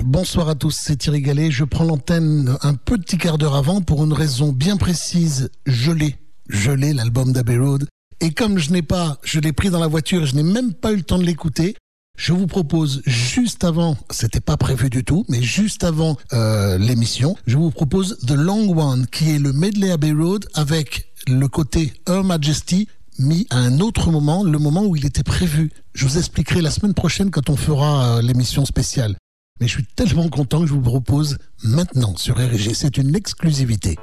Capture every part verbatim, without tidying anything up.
Bonsoir à tous, c'est Thierry Gallet. Je prends l'antenne un petit quart d'heure avant pour une raison bien précise. Je l'ai, je l'ai, l'album d'Abbey Road. Et comme je n'ai pas, je l'ai pris dans la voiture et je n'ai même pas eu le temps de l'écouter, je vous propose juste avant, c'était pas prévu du tout, mais juste avant euh, l'émission, je vous propose The Long One, qui est le medley Abbey Road avec le côté Her Majesty mis à un autre moment, le moment où il était prévu. Je vous expliquerai la semaine prochaine quand on fera euh, l'émission spéciale. Mais je suis tellement content que je vous le propose maintenant sur R G. C'est une exclusivité.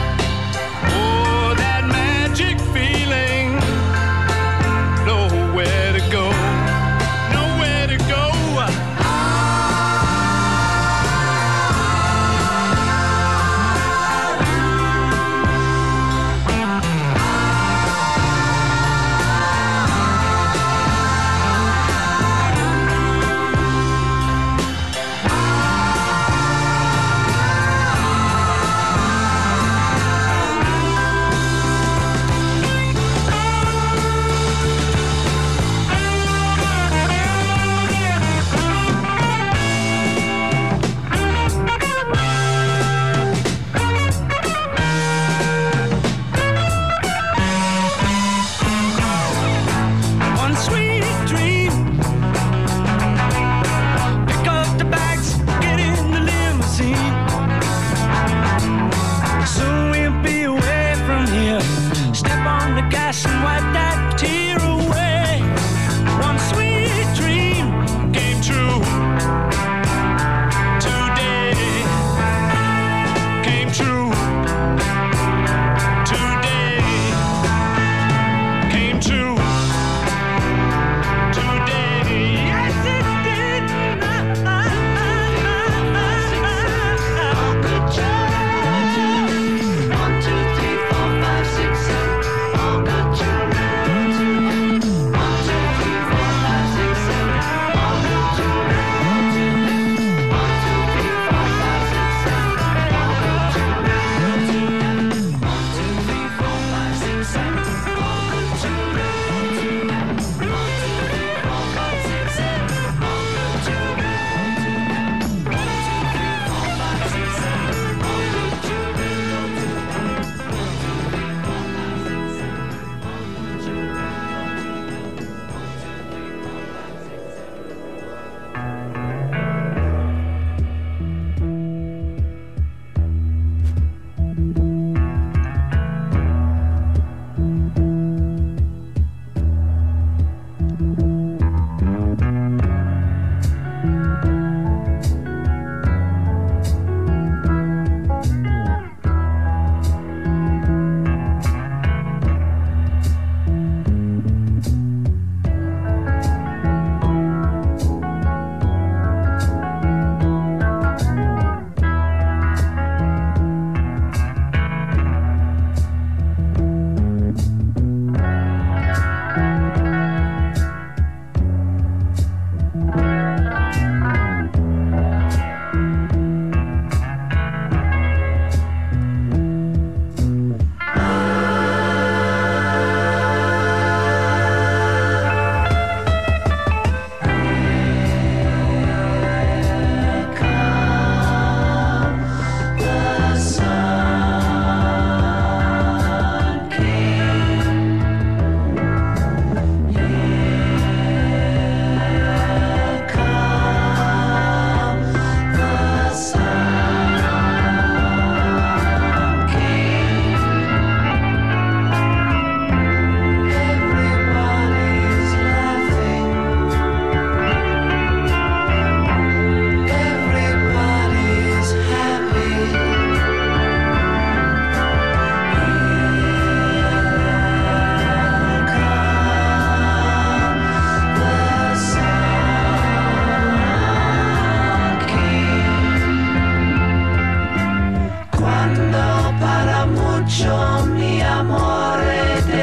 Nowhere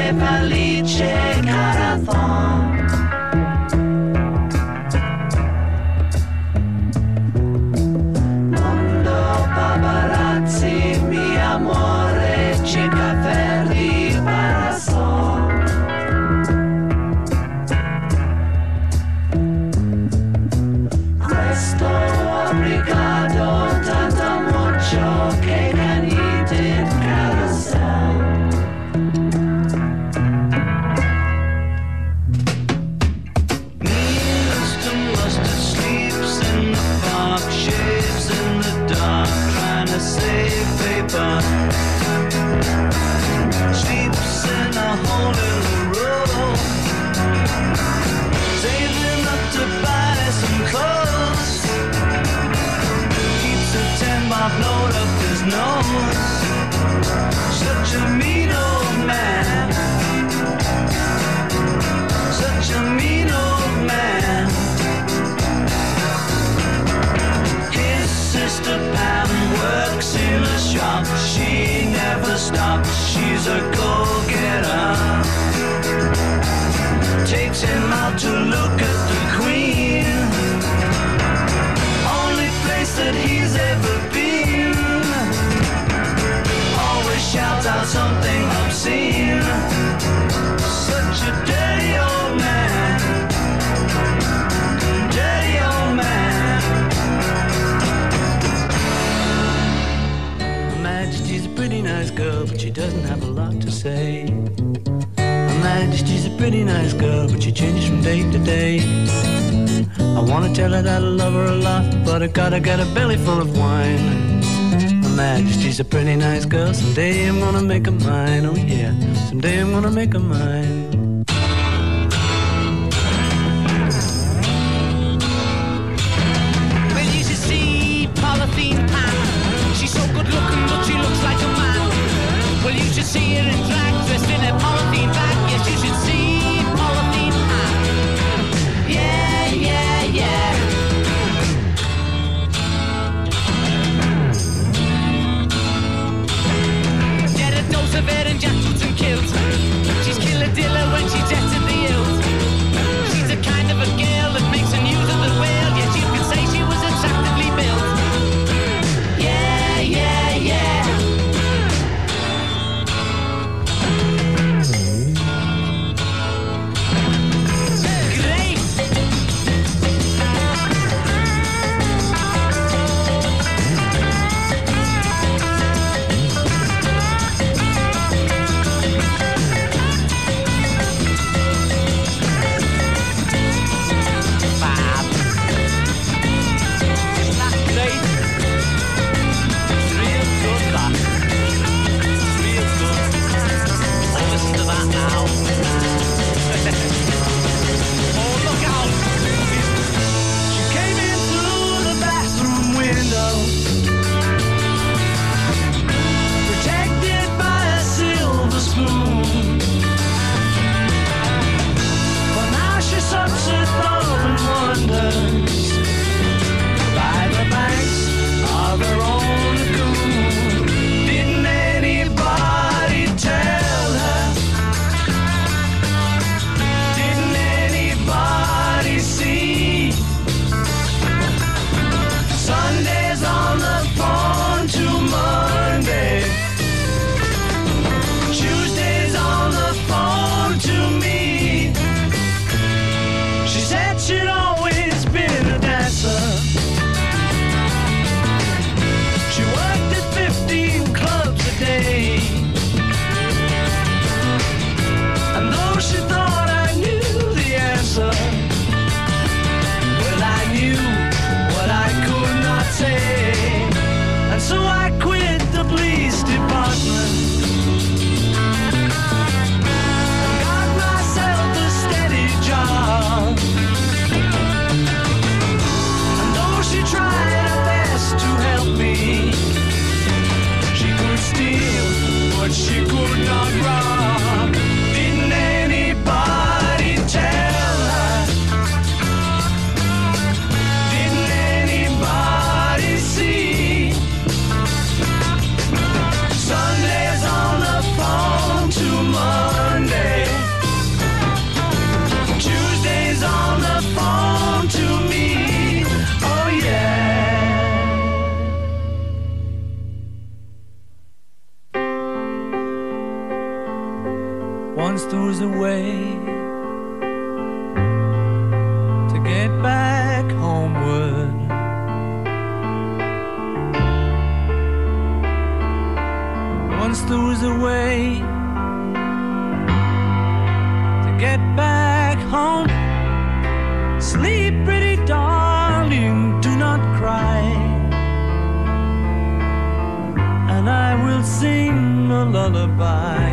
Felice Carathon. Mondo paparazzi, mi amore, cerca verdi parasol. Questo obrigado tanto mucho che can eat it carousel. Save paper, sleeps in a hole in the road, saving up to buy some clothes, keeps a ten bob note up his nose, such a mean old man, such a mean old man. His sister Pam works in a shop, she never stops, she's a go-getter. Takes him out to look at the Queen, only place that he's ever been. Always shouts out something obscene, such a dirty old man, dirty old man. She's a pretty nice girl, but she doesn't have a lot to say. Her Majesty's a pretty nice girl, but she changes from day to day. I wanna tell her that I love her a lot, but I gotta get a belly full of wine. Her Majesty's a pretty nice girl, someday I'm gonna make her mine, oh yeah, someday I'm gonna make her mine. Well, you should see Polythene Pam, she's so good looking, but she looks like a man. Well, you should see her in drag, dressed in a polythene bag. Yes, you should see Polythene Pam. Yeah, yeah, yeah. Get a dose of it and jackets and kilts. She's killer diller when she jets in the hills. She's the kind of a girl that makes a news of the world. Yes, you could say she was attractively built. Yeah, yeah, yeah. Once there was a way to get back homeward. Once there was a way to get back home. Sleep, pretty darling, do not cry, and I will sing a lullaby.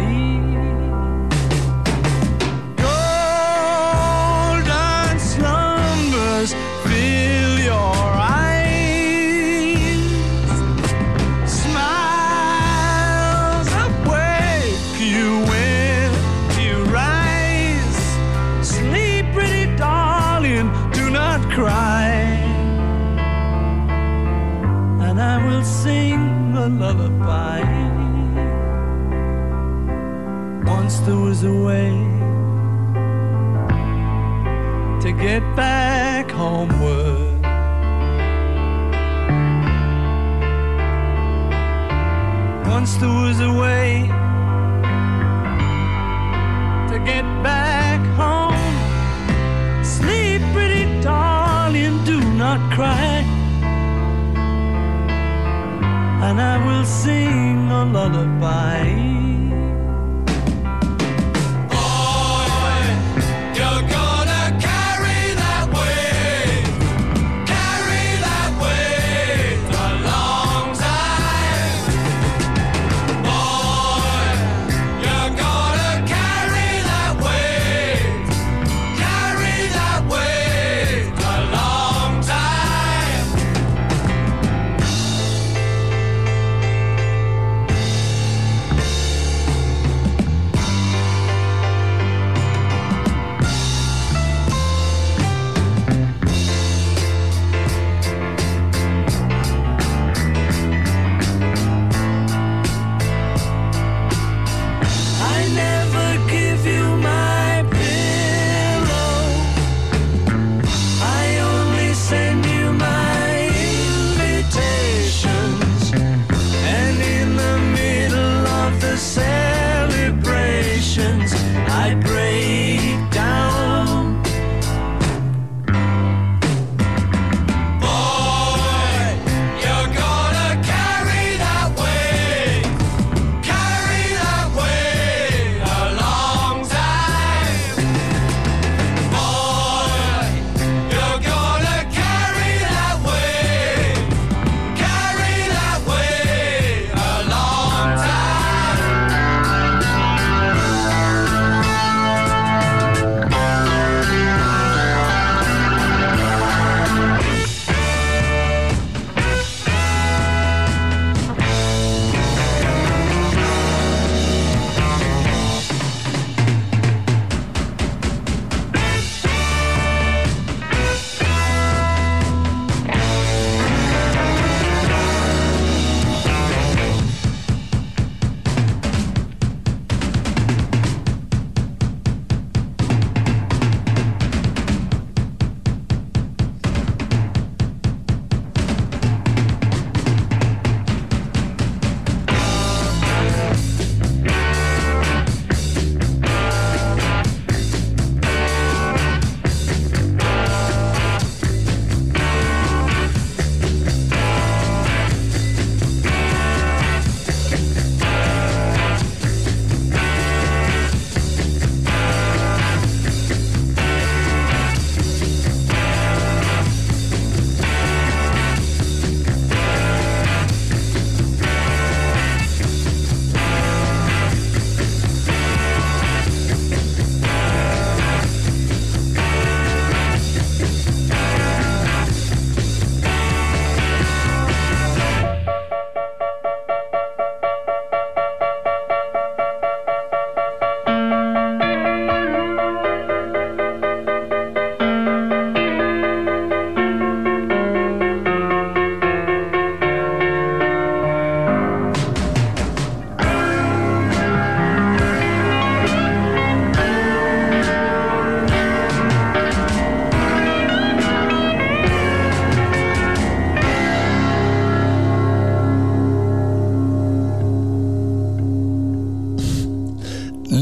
Golden slumbers fill your eyes, smiles awake you when you rise. Sleep, pretty darling, do not cry, and I will sing a lullaby. Once there was a way to get back homeward. Once there was a way to get back home. Sleep, pretty darling, do not cry, and I will sing a lullaby.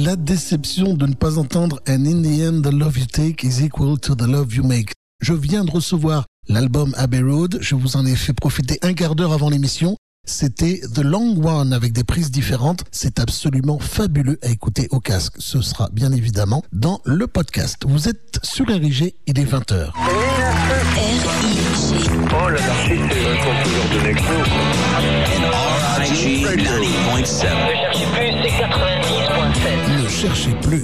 La déception de ne pas entendre And in the end, the love you take is equal to the love you make. Je viens de recevoir l'album Abbey Road. Je vous en ai fait profiter un quart d'heure avant l'émission. C'était The Long One avec des prises différentes. C'est absolument fabuleux à écouter au casque. Ce sera bien évidemment dans le podcast. Vous êtes sur R I G, il est vingt heures. R I G. Oh, l'anarchiste, c'est vraiment toujours de Nexo. R I G ninety point seven. Ne cherchez plus, c'est quatre-vingt-dix point sept. Ne cherchez plus.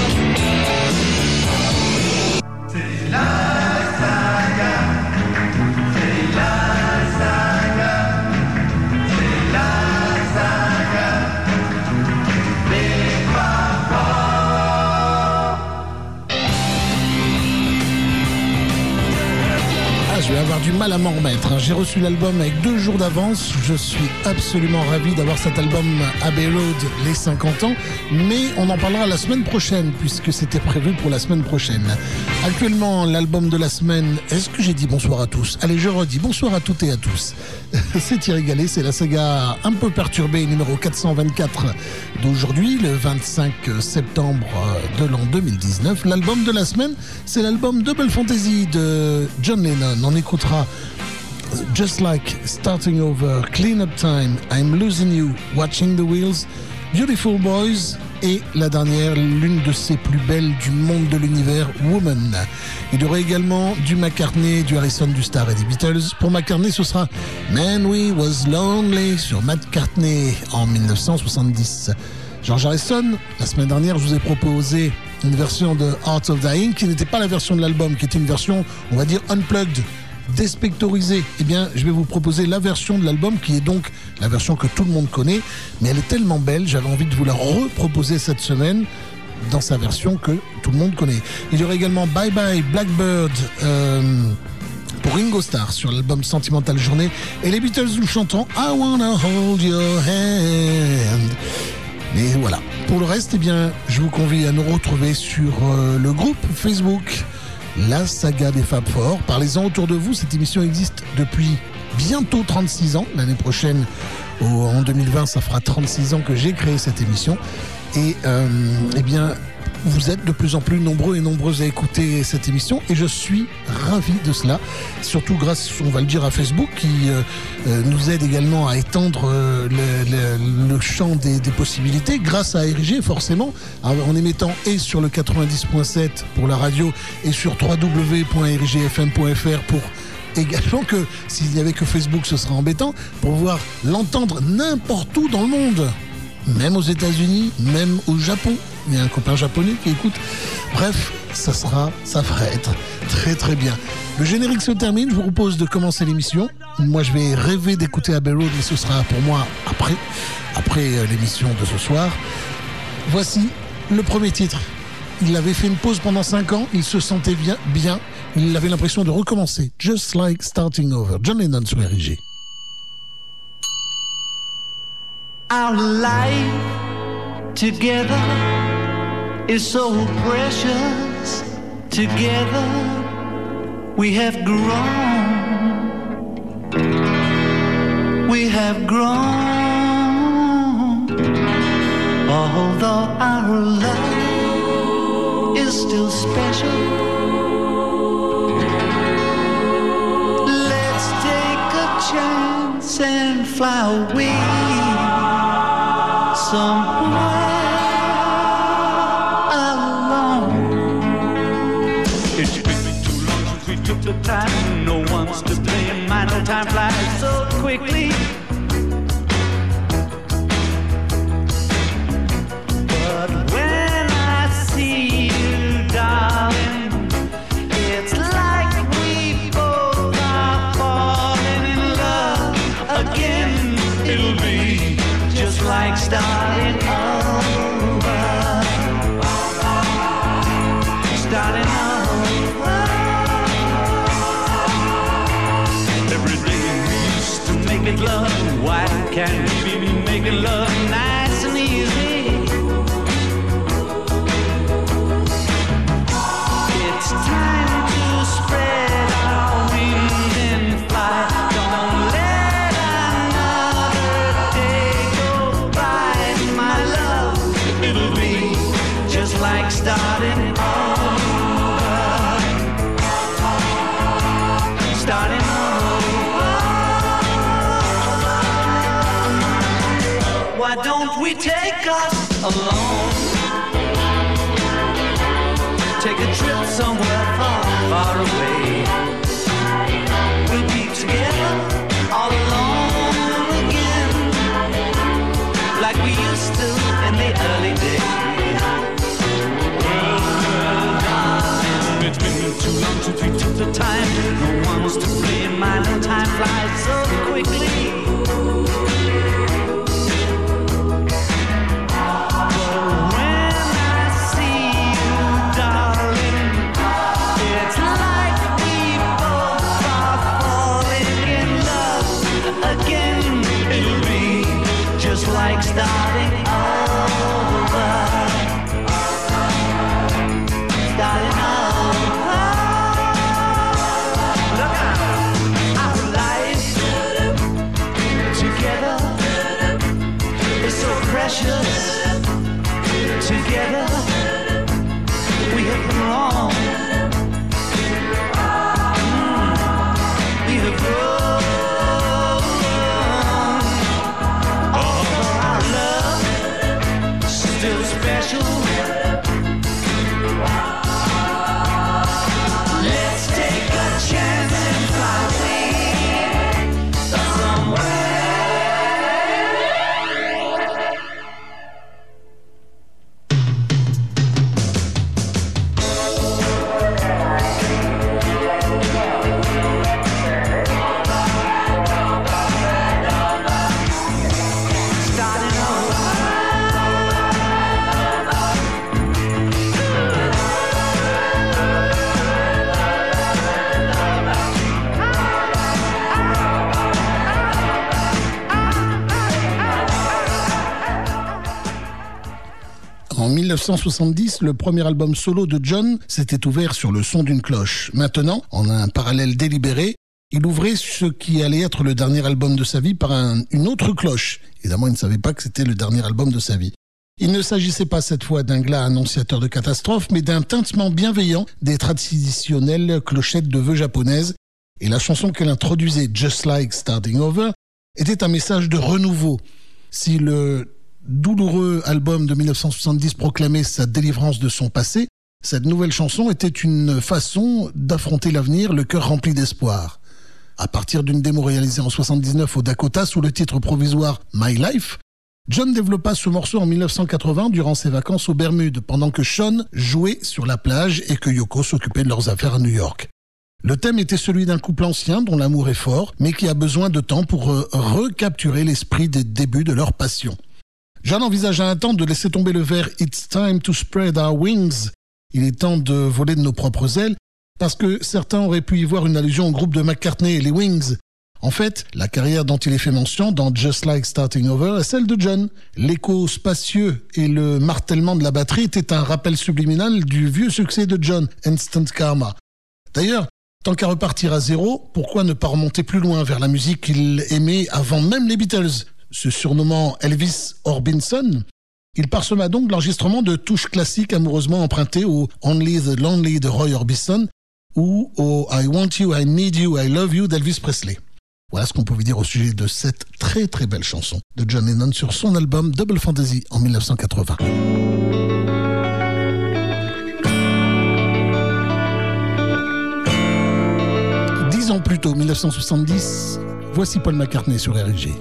C'est la saga. C'est la saga. C'est la saga des papas. Ah, je vais avoir du mal à m'en remettre. J'ai reçu l'album avec deux jours d'avance. Je suis absolument ravi d'avoir cet album Abbey Road, les cinquante ans. Mais on en parlera la semaine prochaine, puisque c'était prévu pour la semaine prochaine. Actuellement, l'album de la semaine... Est-ce que j'ai dit bonsoir à tous? Allez, je redis bonsoir à toutes et à tous. C'est Thierry Gallet, c'est la saga un peu perturbée, numéro quatre cent vingt-quatre d'aujourd'hui, le vingt-cinq septembre de l'an deux mille dix-neuf. L'album de la semaine, c'est l'album Double Fantasy de John Lennon. On écoutera Just Like Starting Over, Clean Up Time, I'm Losing You, Watching the Wheels, Beautiful Boys et la dernière, l'une de ses plus belles du monde de l'univers, Woman. Il y aura également du McCartney, du Harrison, du Starr et des Beatles. Pour McCartney, ce sera Man We Was Lonely sur McCartney en dix-neuf cent soixante-dix. George Harrison, la semaine dernière, je vous ai proposé une version de Art of Dying qui n'était pas la version de l'album, qui était une version, on va dire, unplugged, déspectorisée. Eh bien, je vais vous proposer la version de l'album qui est donc la version que tout le monde connaît, mais elle est tellement belle, j'avais envie de vous la reproposer cette semaine dans sa version que tout le monde connaît. Il y aura également Bye Bye Blackbird euh, pour Ringo Starr sur l'album Sentimental Journée et les Beatles nous chantant I Wanna Hold Your Hand. Mais voilà. Pour le reste, eh bien, je vous convie à nous retrouver sur euh, le groupe Facebook La Saga des Fab Four. Parlez-en autour de vous. Cette émission existe depuis bientôt trente-six ans. L'année prochaine, au, en deux mille vingt, ça fera trente-six ans que j'ai créé cette émission. Et euh, eh bien, vous êtes de plus en plus nombreux et nombreuses à écouter cette émission et je suis ravi de cela, surtout grâce, on va le dire, à Facebook qui euh, euh, nous aide également à étendre euh, le, le, le champ des, des possibilités, grâce à R I G forcément, en émettant et sur le quatre-vingt-dix point sept pour la radio et sur w w w point r i g f m point f r pour également que, s'il n'y avait que Facebook ce serait embêtant, pour pouvoir l'entendre n'importe où dans le monde. Même aux États-Unis, même au Japon. Il y a un copain japonais qui écoute. Bref, ça sera, ça va être très très bien. Le générique se termine. Je vous propose de commencer l'émission. Moi, je vais rêver d'écouter Abbey Road, mais ce sera pour moi après, après l'émission de ce soir. Voici le premier titre. Il avait fait une pause pendant cinq ans. Il se sentait bien, bien. Il avait l'impression de recommencer. Just Like Starting Over. John Lennon sur R I G. Our life together is so precious. Together we have grown. We have grown. Although our love is still special. Let's take a chance and fly away. Somewhere alone. It's been too long since we took the time. No one's to blame. I know time flies so quickly. But when I see you, darling, it's like we both are falling in love again. It'll be just like starting like starting over. Starting over. Why don't we take us alone? Take a trip somewhere far, far away. We'll be together all alone again, like we used to in the early days. Well, darling, it's been too long since we took the time. No one was to blame, my little time flies so quickly. Like starting over, starting over. Look out, our life together is so precious. Together we have been wrong. Mm, we have grown. Still special. Let's take a chance and fly away somewhere. Starting over. En dix-neuf cent soixante-dix, le premier album solo de John s'était ouvert sur le son d'une cloche. Maintenant, en un parallèle délibéré, il ouvrait ce qui allait être le dernier album de sa vie par un, une autre cloche. Évidemment, il ne savait pas que c'était le dernier album de sa vie. Il ne s'agissait pas cette fois d'un glas annonciateur de catastrophe, mais d'un tintement bienveillant des traditionnelles clochettes de vœux japonaises. Et la chanson qu'elle introduisait, Just Like Starting Over, était un message de renouveau. Si le douloureux album de dix-neuf cent soixante-dix proclamait sa délivrance de son passé, cette nouvelle chanson était une façon d'affronter l'avenir, le cœur rempli d'espoir. À partir d'une démo réalisée en soixante-dix-neuf au Dakota sous le titre provisoire My Life, John développa ce morceau en dix-neuf cent quatre-vingts durant ses vacances aux Bermudes, pendant que Sean jouait sur la plage et que Yoko s'occupait de leurs affaires à New York. Le thème était celui d'un couple ancien dont l'amour est fort, mais qui a besoin de temps pour euh, recapturer l'esprit des débuts de leur passion. John envisagea un temps de laisser tomber le vers « It's time to spread our wings ». Il est temps de voler de nos propres ailes, parce que certains auraient pu y voir une allusion au groupe de McCartney et les Wings. En fait, la carrière dont il est fait mention dans Just Like Starting Over est celle de John. L'écho spacieux et le martèlement de la batterie étaient un rappel subliminal du vieux succès de John, Instant Karma. D'ailleurs, tant qu'à repartir à zéro, pourquoi ne pas remonter plus loin vers la musique qu'il aimait avant même les Beatles ? Se surnommant Elvis Orbison, il parsema donc l'enregistrement de touches classiques amoureusement empruntées au Only the Lonely de Roy Orbison ou au I Want You, I Need You, I Love You d'Elvis Presley. Voilà ce qu'on pouvait dire au sujet de cette très très belle chanson de John Lennon sur son album Double Fantasy en dix-neuf cent quatre-vingts. Dix ans plus tôt, dix-neuf cent soixante-dix, voici Paul McCartney sur R G.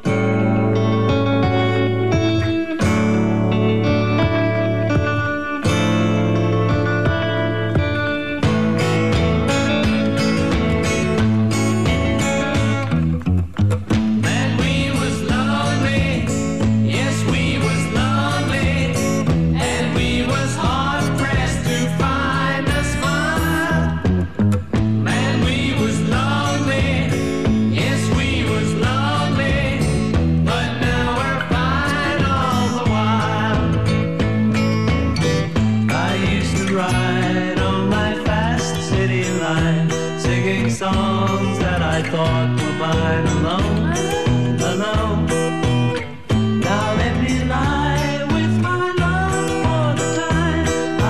songs that I thought were mine alone, alone. Now let me lie with my love for the time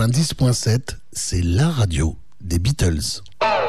quatre-vingt-dix point sept, c'est la radio des Beatles.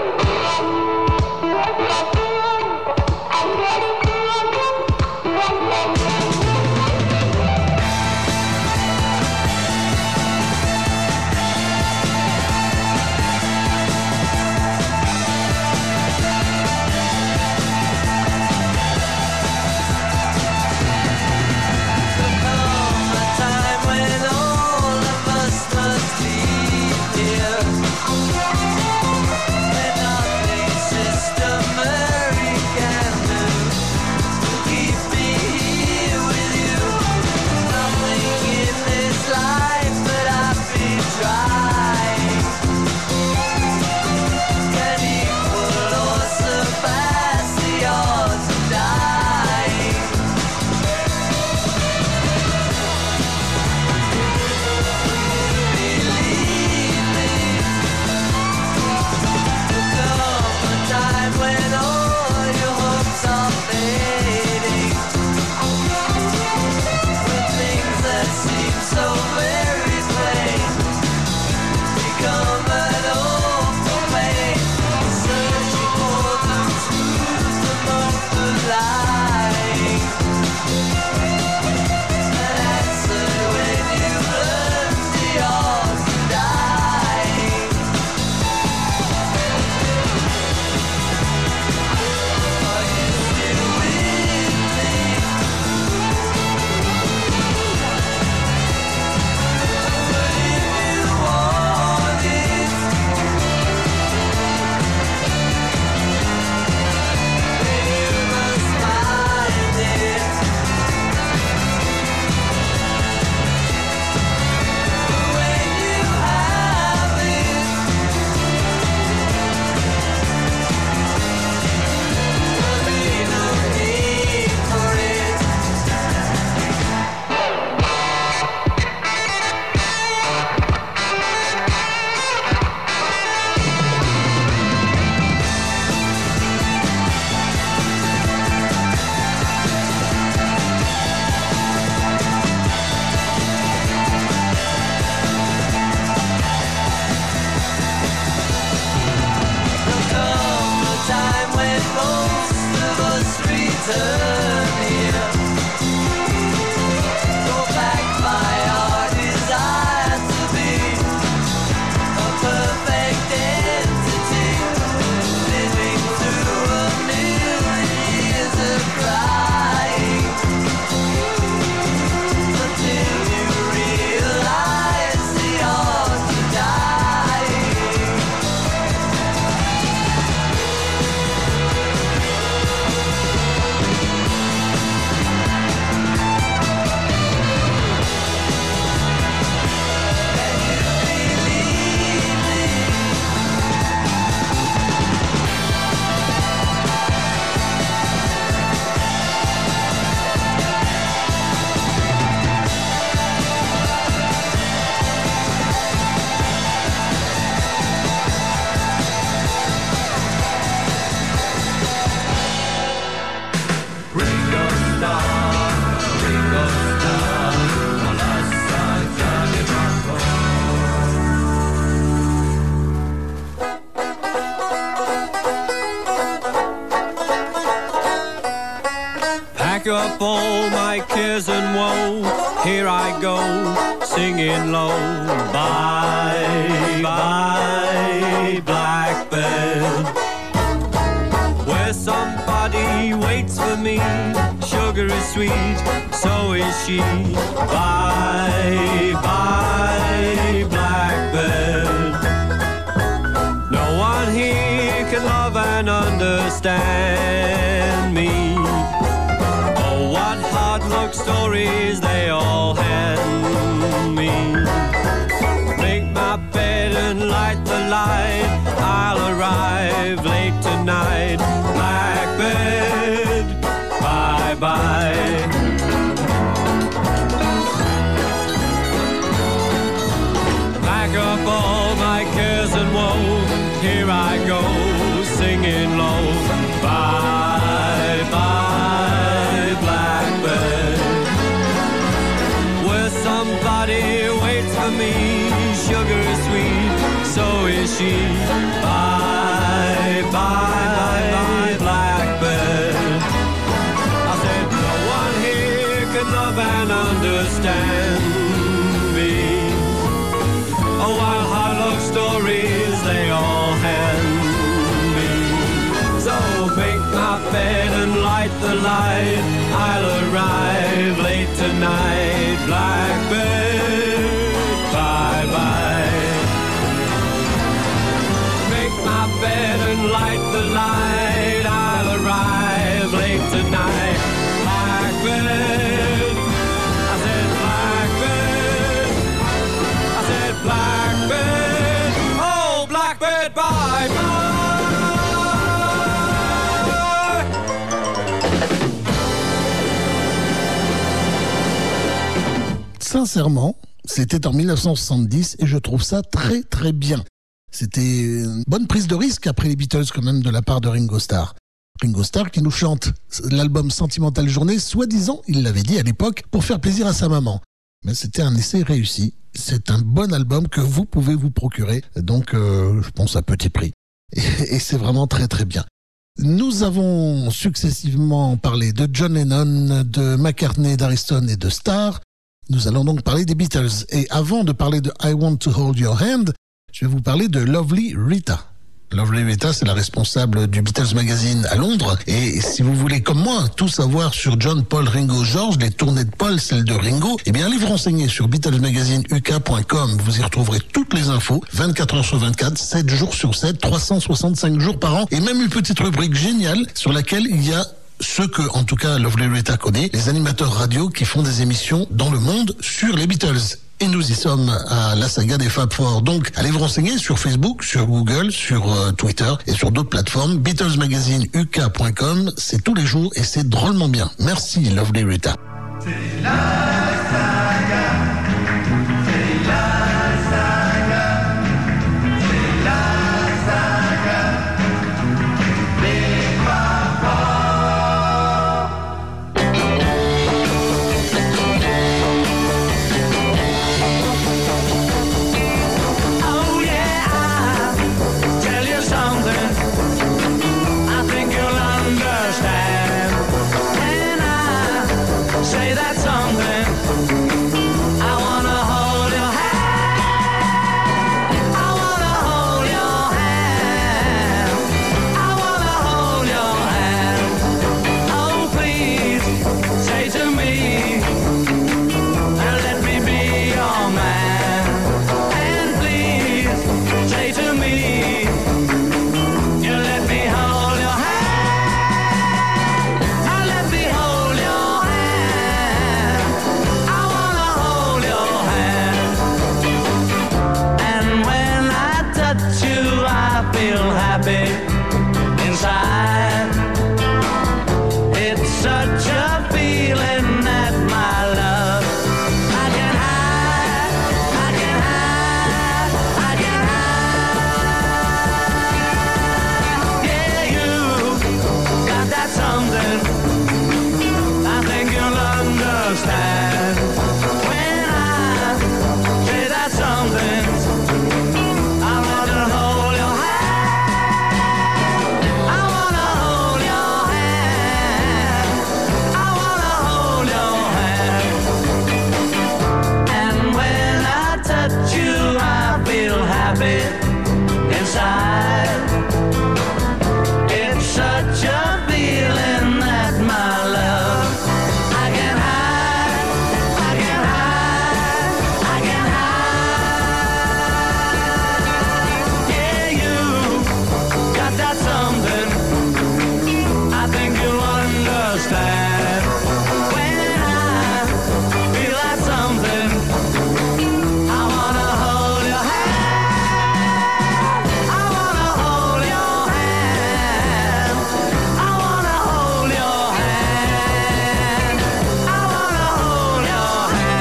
Up all my cares and woe, here I go, singing low. Bye, bye, blackbird, where somebody waits for me. Sugar is sweet, so is she. Bye, bye, blackbird, no one here can love and understand me. What hard luck stories they all hand me. Make my bed and light the light, I'll arrive late tonight. Blackbird, bye-bye. Pack up all my cares and woe, here I go, singing low. Bye-bye. Somebody waits for me, sugar love and understand me. Oh, while hard luck stories they all hand me. So make my bed and light the light. I'll arrive late tonight. Blackbird, bye bye. Make my bed and light the light. I'll arrive late tonight. Blackbird, I said blackbird, I said blackbird, oh blackbird, bye bye. Sincèrement, c'était en mille neuf cent soixante-dix et je trouve ça très très bien. C'était une bonne prise de risque après les Beatles quand même de la part de Ringo Starr. Ringo Starr qui nous chante l'album Sentimental Journée, soi-disant, il l'avait dit à l'époque, pour faire plaisir à sa maman. Mais c'était un essai réussi. C'est un bon album que vous pouvez vous procurer, donc euh, je pense à petit prix. Et, et c'est vraiment très très bien. Nous avons successivement parlé de John Lennon, de McCartney, d'Harrison et de Starr. Nous allons donc parler des Beatles. Et avant de parler de I Want to Hold Your Hand, je vais vous parler de Lovely Rita. Lovely Rita, c'est la responsable du Beatles Magazine à Londres. Et si vous voulez, comme moi, tout savoir sur John, Paul, Ringo, George, les tournées de Paul, celles de Ringo, eh bien, allez vous renseigner sur Beatles Magazine U K point com. Vous y retrouverez toutes les infos, vingt-quatre heures sur vingt-quatre, sept jours sur sept, trois cent soixante-cinq jours par an. Et même une petite rubrique géniale sur laquelle il y a ceux que, en tout cas, Lovely Rita connaît, les animateurs radio qui font des émissions dans le monde sur les Beatles. Et nous y sommes à la saga des Fab Four. Donc, allez vous renseigner sur Facebook, sur Google, sur euh, Twitter et sur d'autres plateformes. Beatles Magazine U K point com, c'est tous les jours et c'est drôlement bien. Merci, Lovely Rita. C'est la saga, c'est la saga, c'est la saga des Fab Oh yeah, I'll tell you something I think you'll understand. And I say that something I wanna hold your hand. I wanna hold your hand. I wanna hold your hand. Oh please say to me, let me be your man. And please say to me, you let me hold your hand. Now let me hold your hand. I wanna hold your hand. And when I touch you, I feel happy inside. It's such a feeling that my love I can hide, I can hide, I can hide. Yeah, you got that something I think you'll understand. When I say that something, I wanna hold your hand. I wanna hold your hand. I wanna hold your hand. And when I touch you, I feel happy inside. It's such a feeling that my love I can hide, I can hide, I can hide. Yeah, you got that something I think you'll understand. When I feel that something, I wanna hold your hand. I wanna hold your hand. I wanna hold your hand. I wanna hold your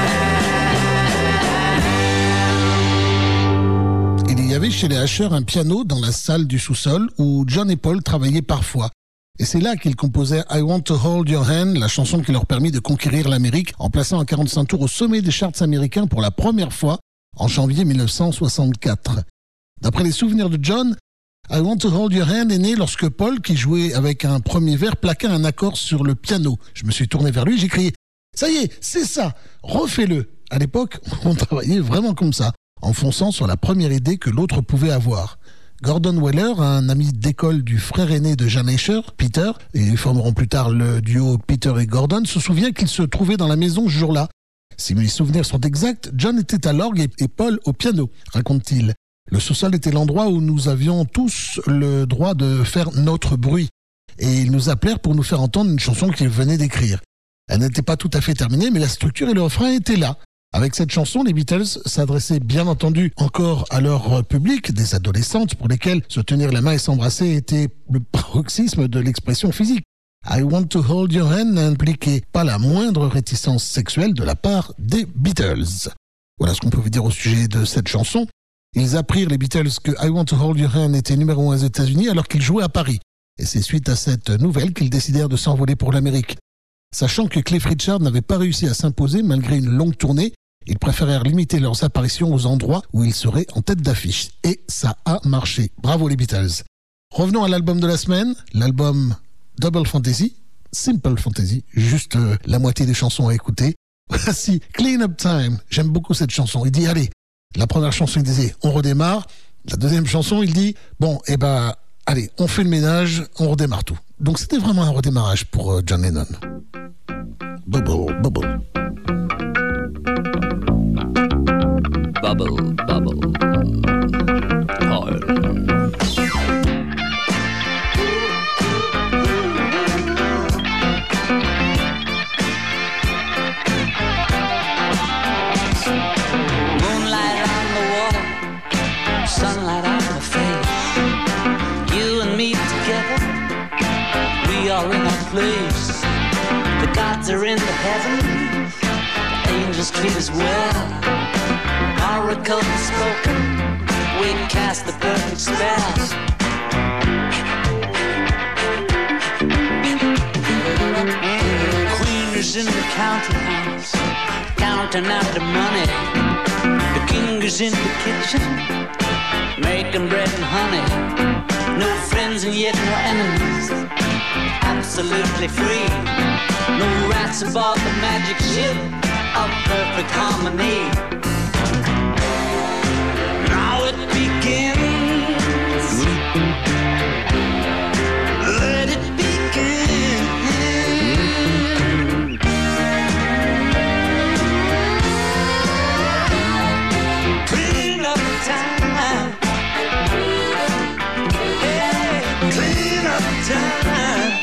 hand. Il y avait chez les Asher un piano dans la salle du sous-sol où John et Paul travaillaient parfois. Et c'est là qu'ils composaient I Want to Hold Your Hand, la chanson qui leur permit de conquérir l'Amérique en plaçant à quarante-cinq tours au sommet des charts américains pour la première fois en janvier mille neuf cent soixante-quatre. D'après les souvenirs de John, I Want to Hold Your Hand est né lorsque Paul, qui jouait avec un premier verre, plaqua un accord sur le piano. Je me suis tourné vers lui, j'ai crié Ça y est, c'est ça, refais-le. À l'époque, on travaillait vraiment comme ça, en fonçant sur la première idée que l'autre pouvait avoir. Gordon Weller, un ami d'école du frère aîné de Jan Asher, Peter, et ils formeront plus tard le duo Peter et Gordon, se souvient qu'il se trouvait dans la maison ce jour-là. Si mes souvenirs sont exacts, John était à l'orgue et Paul au piano, raconte-t-il. Le sous-sol était l'endroit où nous avions tous le droit de faire notre bruit. Et ils nous appelèrent pour nous faire entendre une chanson qu'ils venaient d'écrire. Elle n'était pas tout à fait terminée, mais la structure et le refrain étaient là. Avec cette chanson, les Beatles s'adressaient bien entendu encore à leur public, des adolescentes pour lesquelles se tenir la main et s'embrasser était le paroxysme de l'expression physique. I Want to Hold Your Hand n'impliquait pas la moindre réticence sexuelle de la part des Beatles. Voilà ce qu'on pouvait dire au sujet de cette chanson. Ils apprirent, les Beatles, que I Want to Hold Your Hand était numéro un aux États-Unis alors qu'ils jouaient à Paris. Et c'est suite à cette nouvelle qu'ils décidèrent de s'envoler pour l'Amérique. Sachant que Cliff Richard n'avait pas réussi à s'imposer malgré une longue tournée, ils préférèrent limiter leurs apparitions aux endroits où ils seraient en tête d'affiche. Et ça a marché. Bravo les Beatles. Revenons à l'album de la semaine, l'album Double Fantasy, Simple Fantasy, juste euh, la moitié des chansons à écouter. Voici Clean Up Time, j'aime beaucoup cette chanson. Il dit, allez, la première chanson, il disait, on redémarre. La deuxième chanson, il dit, bon, eh ben, allez, on fait le ménage, on redémarre tout. Donc c'était vraiment un redémarrage pour euh, John Lennon. Bubble, bubble. Bubble, bubble. Oil. Moonlight on the water, sunlight on the face. You and me together, we are in a place. The gods are in the heavens, the angels treat us well. Oracles spoken, we cast the perfect spell. Queen is in the counting house, counting out the money. The king is in the kitchen, making bread and honey. No friends and yet no enemies, absolutely free. No rats aboard the magic ship of perfect harmony. Now it begins. Let it begin. Clean up time. Hey, clean up time.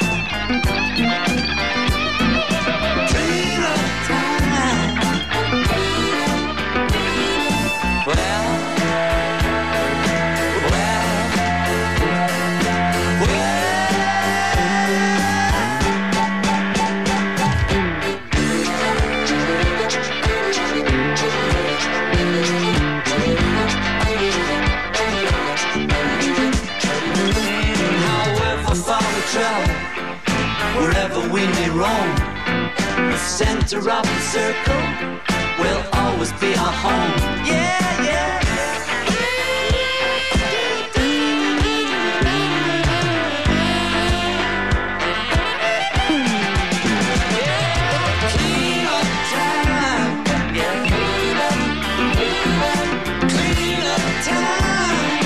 Clean up time. Well, wherever we may roam, the center of the circle will always be our home. Yeah, yeah. Clean up time. Yeah. Clean up time.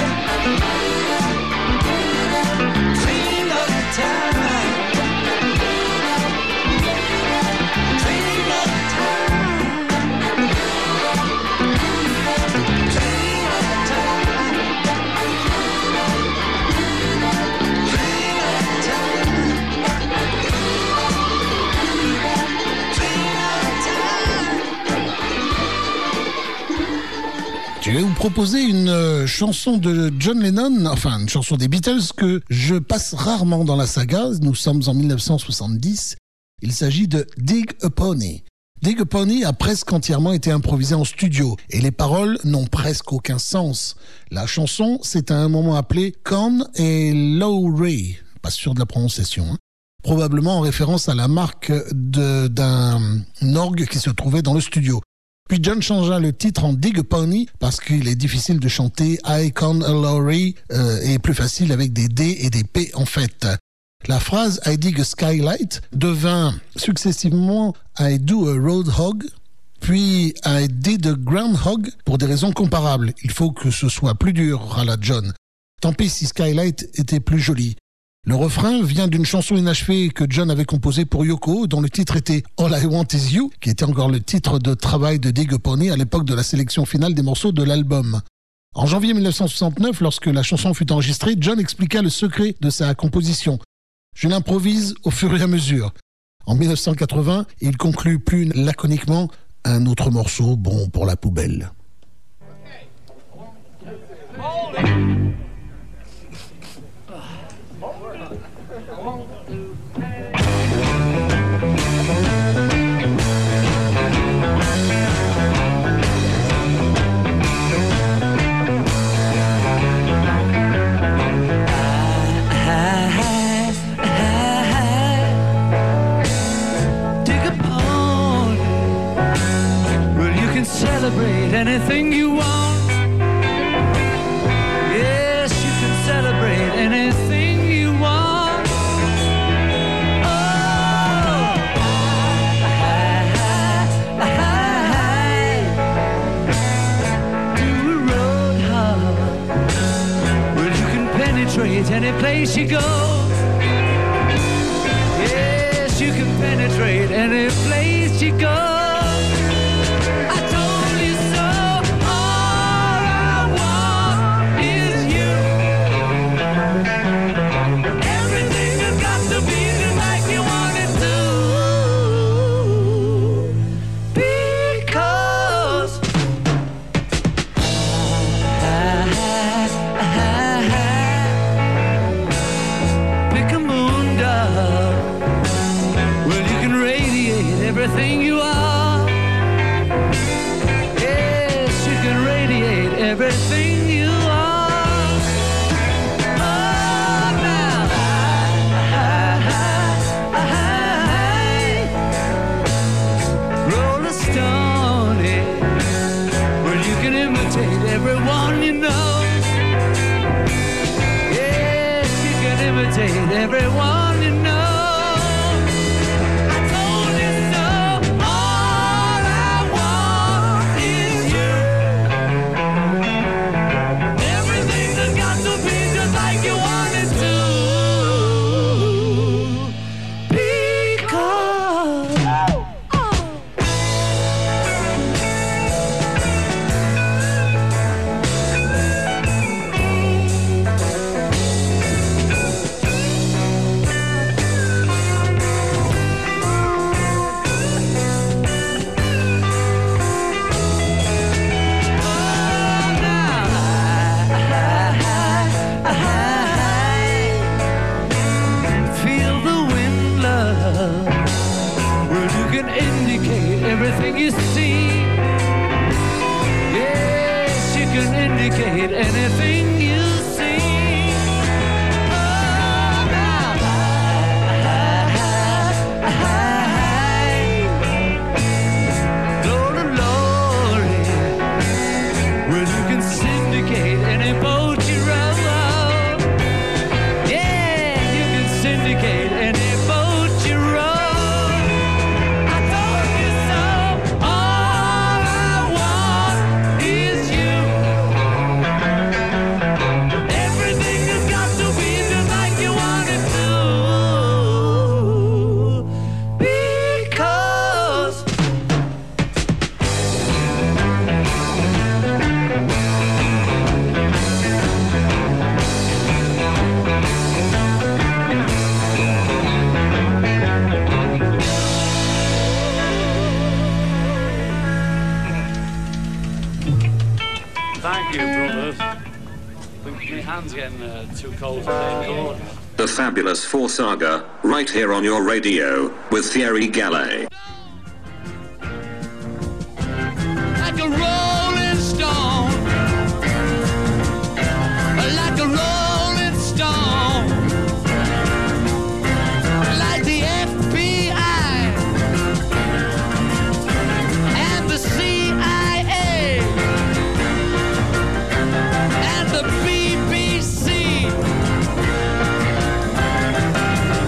Clean up time. Je vais vous proposer une euh, chanson de John Lennon, enfin une chanson des Beatles que je passe rarement dans la saga. Nous sommes en mille neuf cent soixante-dix. Il s'agit de Dig a Pony. Dig a Pony a presque entièrement été improvisé en studio et les paroles n'ont presque aucun sens. La chanson, c'est à un moment appelé Conn et Lowry, pas sûr de la prononciation, hein. Probablement en référence à la marque de, d'un orgue qui se trouvait dans le studio. Puis John changea le titre en Dig a Pony parce qu'il est difficile de chanter I Conn a Lowry euh, et plus facile avec des D et des P en fait. La phrase I dig a skylight devint successivement I do a roadhog, puis I did a groundhog pour des raisons comparables. Il faut que ce soit plus dur, râla John. Tant pis si Skylight était plus joli. Le refrain vient d'une chanson inachevée que John avait composée pour Yoko, dont le titre était All I Want Is You, qui était encore le titre de travail de Dig a Pony à l'époque de la sélection finale des morceaux de l'album. En janvier mille neuf cent soixante-neuf, lorsque la chanson fut enregistrée, John expliqua le secret de sa composition. « Je l'improvise au fur et à mesure. » En mille neuf cent quatre-vingts, il conclut plus laconiquement « Un autre morceau bon pour la poubelle. » Celebrate anything you want. Yes, you can celebrate anything you want. Oh, hi, hi, hi, do a road hop where you can penetrate any place you go. Yes, you can penetrate any place you go. Everything you are. Yes, you can radiate everything you are. Oh, now, high, high, high, high. Roll a stone, where you can imitate everyone you know. Yes, you can imitate everyone you know. Everything you see, yes, you can indicate anything you see. Oh, now, high, high, high, high, glory, glory, where you can syndicate any boat you row. Yeah, you can syndicate any boat you row. Thank you, brothers. I think my hand's getting uh, too cold to play chord. The Fabulous Four Saga, right here on your radio, with Thierry Gallet. Like a rolling stone, like a rolling stone, like the F B I and the C I A and the B B C.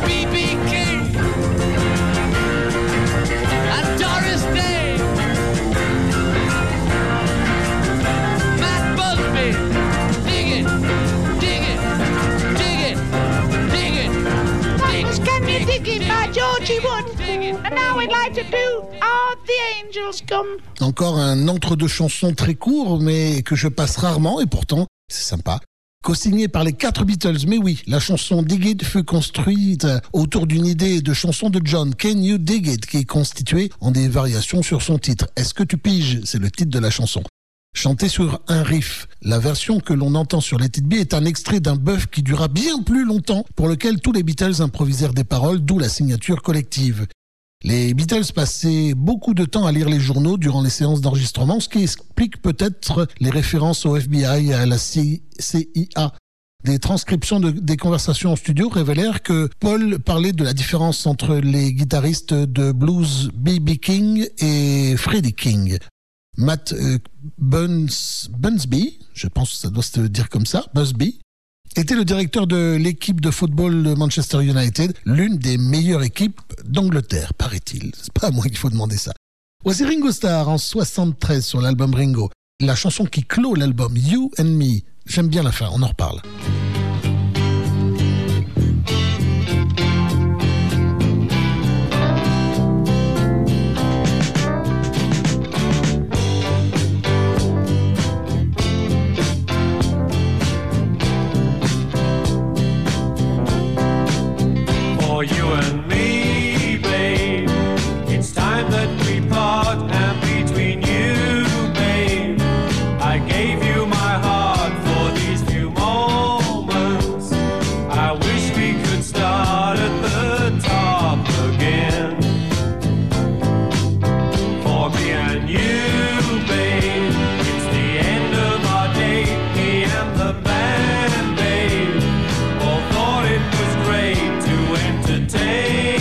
Diggy by Georgie Wood. And now we'd like to do Are the Angels Come. Encore un entre-deux chansons très court, mais que je passe rarement, et pourtant, c'est sympa. Co-signé par les quatre Beatles, mais oui, la chanson Dig It fut construite autour d'une idée de chanson de John, Can You Dig It, qui est constituée en des variations sur son titre. Est-ce que tu piges? C'est le titre de la chanson. Chantée sur un riff. La version que l'on entend sur Let It Be est un extrait d'un bœuf qui dura bien plus longtemps, pour lequel tous les Beatles improvisèrent des paroles, d'où la signature collective. Les Beatles passaient beaucoup de temps à lire les journaux durant les séances d'enregistrement, ce qui explique peut-être les références au F B I et à la C I A. Des transcriptions de, des conversations en studio révélèrent que Paul parlait de la différence entre les guitaristes de blues B B King et Freddie King. Matt euh, Buns, Bunsby, je pense que ça doit se dire comme ça, Busby, était le directeur de l'équipe de football de Manchester United, l'une des meilleures équipes d'Angleterre, paraît-il. C'est pas à moi qu'il faut demander ça. Voici Ringo Starr en soixante-treize sur l'album Ringo. La chanson qui clôt l'album, You and Me. J'aime bien la fin, on en reparle. You and me, babe, it's time that we part, and between you, babe, I gave you my heart for these few moments. I wish we could start at the top again. For me and you, babe, it's the end of our day, me and the band, babe, all thought it was great to entertain.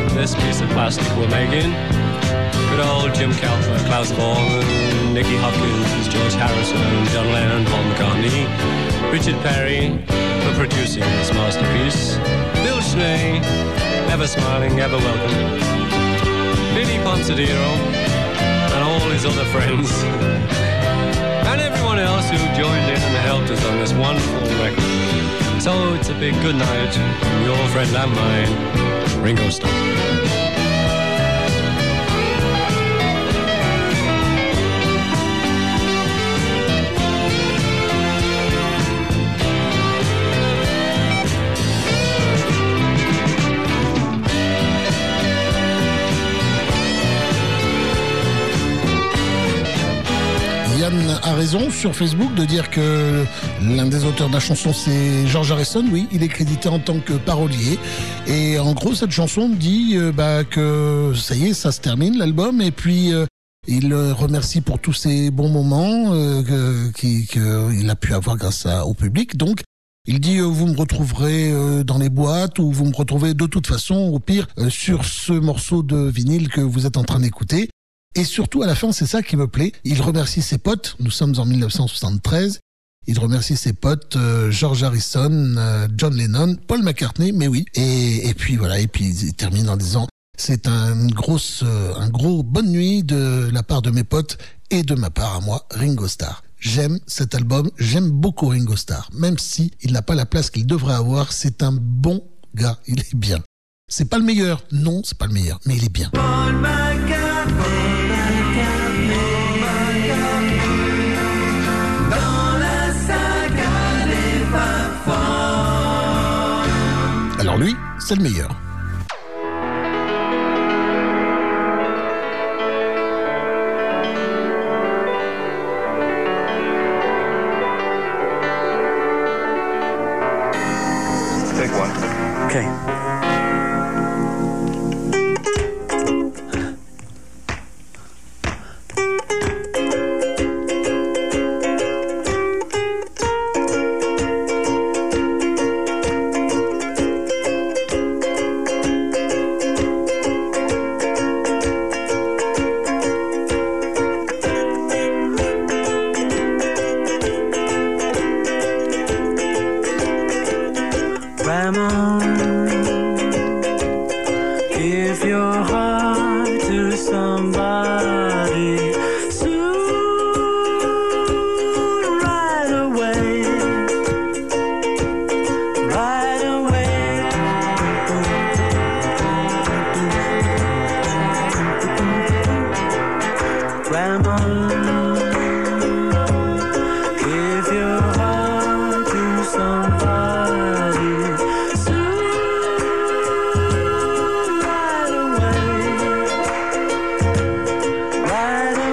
with this piece of plastic we're making. Good old Jim Calfer, Klaus Vorman, Nicky Hopkins, George Harrison, John Lennon, Paul McCartney, Richard Perry for producing this masterpiece, Bill Schnee, ever smiling, ever welcome, Billy Ponsadero, and all his other friends, and everyone else who joined in and helped us on this wonderful record. So it's a big good night from your friend and mine, Ringo Starr. Yann a raison sur Facebook de dire que l'un des auteurs de la chanson c'est George Harrison. Oui, il est crédité en tant que parolier. Et en gros, cette chanson dit euh, bah, que ça y est, ça se termine l'album. Et puis euh, il remercie pour tous ces bons moments euh, que, qu'il, qu'il a pu avoir grâce à, au public. Donc il dit euh, vous me retrouverez euh, dans les boîtes ou vous me retrouvez de toute façon au pire euh, sur ce morceau de vinyle que vous êtes en train d'écouter. Et surtout, à la fin, c'est ça qui me plaît. Il remercie ses potes. Nous sommes en dix-neuf cent soixante-treize. Il remercie ses potes euh, George Harrison, euh, John Lennon, Paul McCartney, mais oui. Et, et puis voilà. Et puis il termine en disant c'est un grosse, euh, un gros bonne nuit de la part de mes potes et de ma part à moi, Ringo Starr. J'aime cet album. J'aime beaucoup Ringo Starr, même si il n'a pas la place qu'il devrait avoir. C'est un bon gars. Il est bien. C'est pas le meilleur. Non, c'est pas le meilleur, mais il est bien. Paul McCartney. Alors lui, c'est le meilleur. Take one. Okay. Right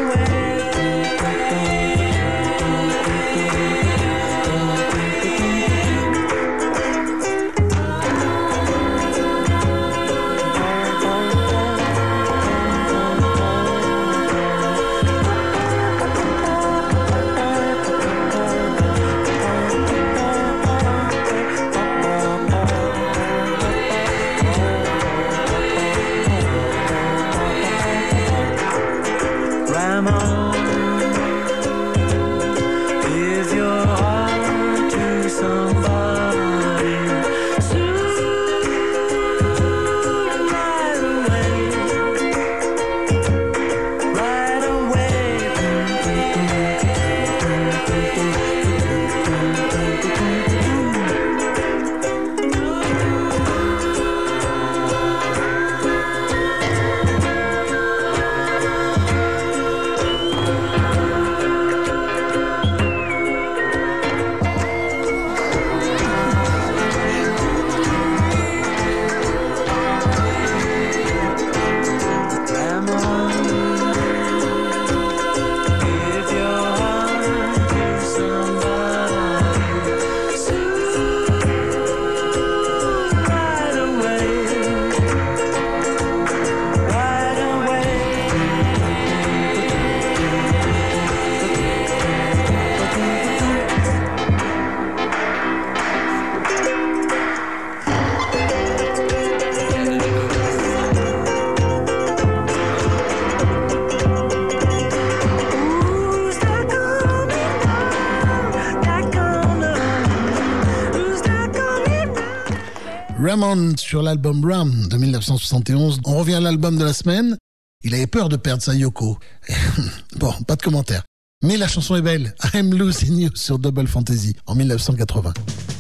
Ramon sur l'album Ram de dix-neuf cent soixante et onze. On revient à l'album de la semaine. Il avait peur de perdre sa Yoko. Bon, pas de commentaire. Mais la chanson est belle. I'm Losing You sur Double Fantasy en dix-neuf cent quatre-vingts.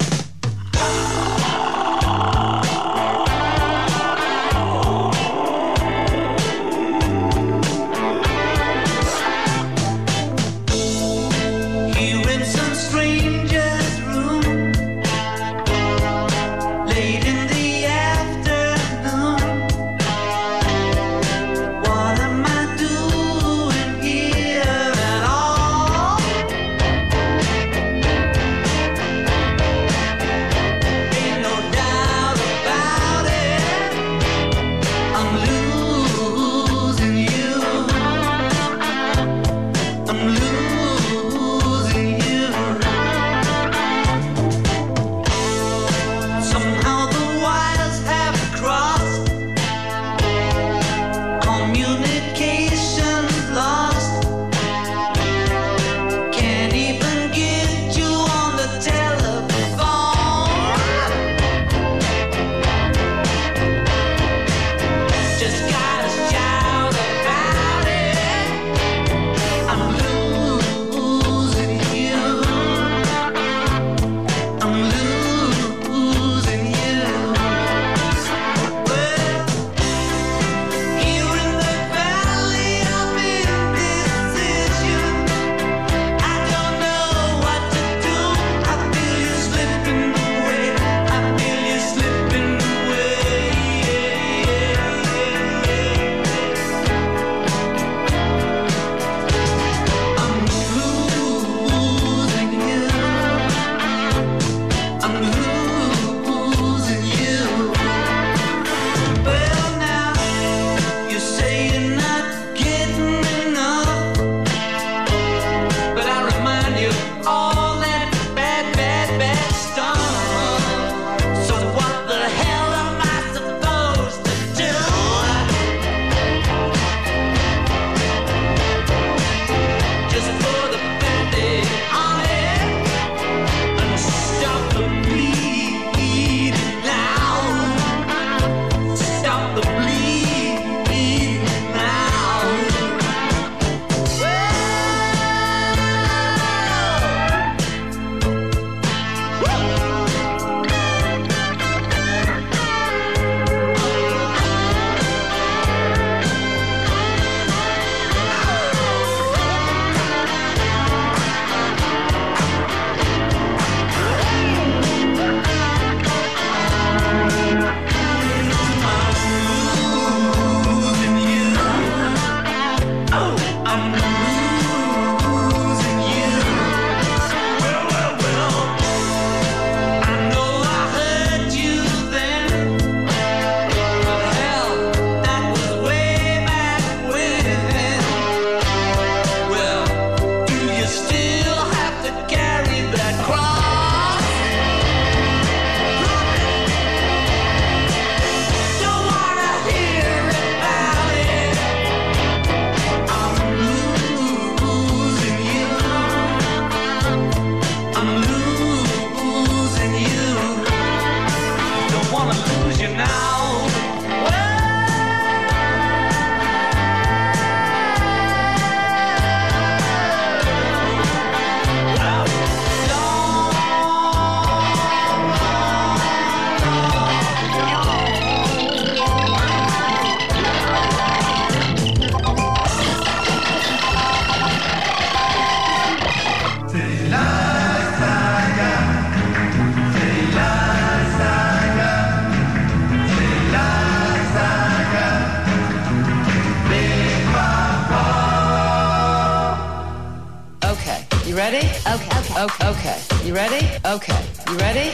ready? Okay, okay, okay, okay. You ready? Okay. You ready?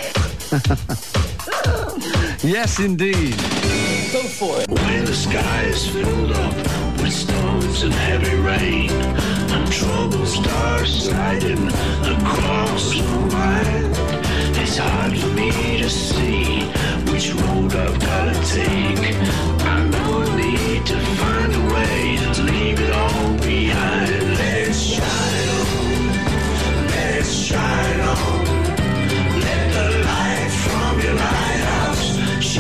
Yes, indeed. Go for it. When the sky is filled up with storms and heavy rain, and trouble starts sliding across my mind, it's hard for me to see which road I've gotta take. I know I need to find a way to leave it all behind. Let's shine on, let's shine on. Let the light from your lighthouse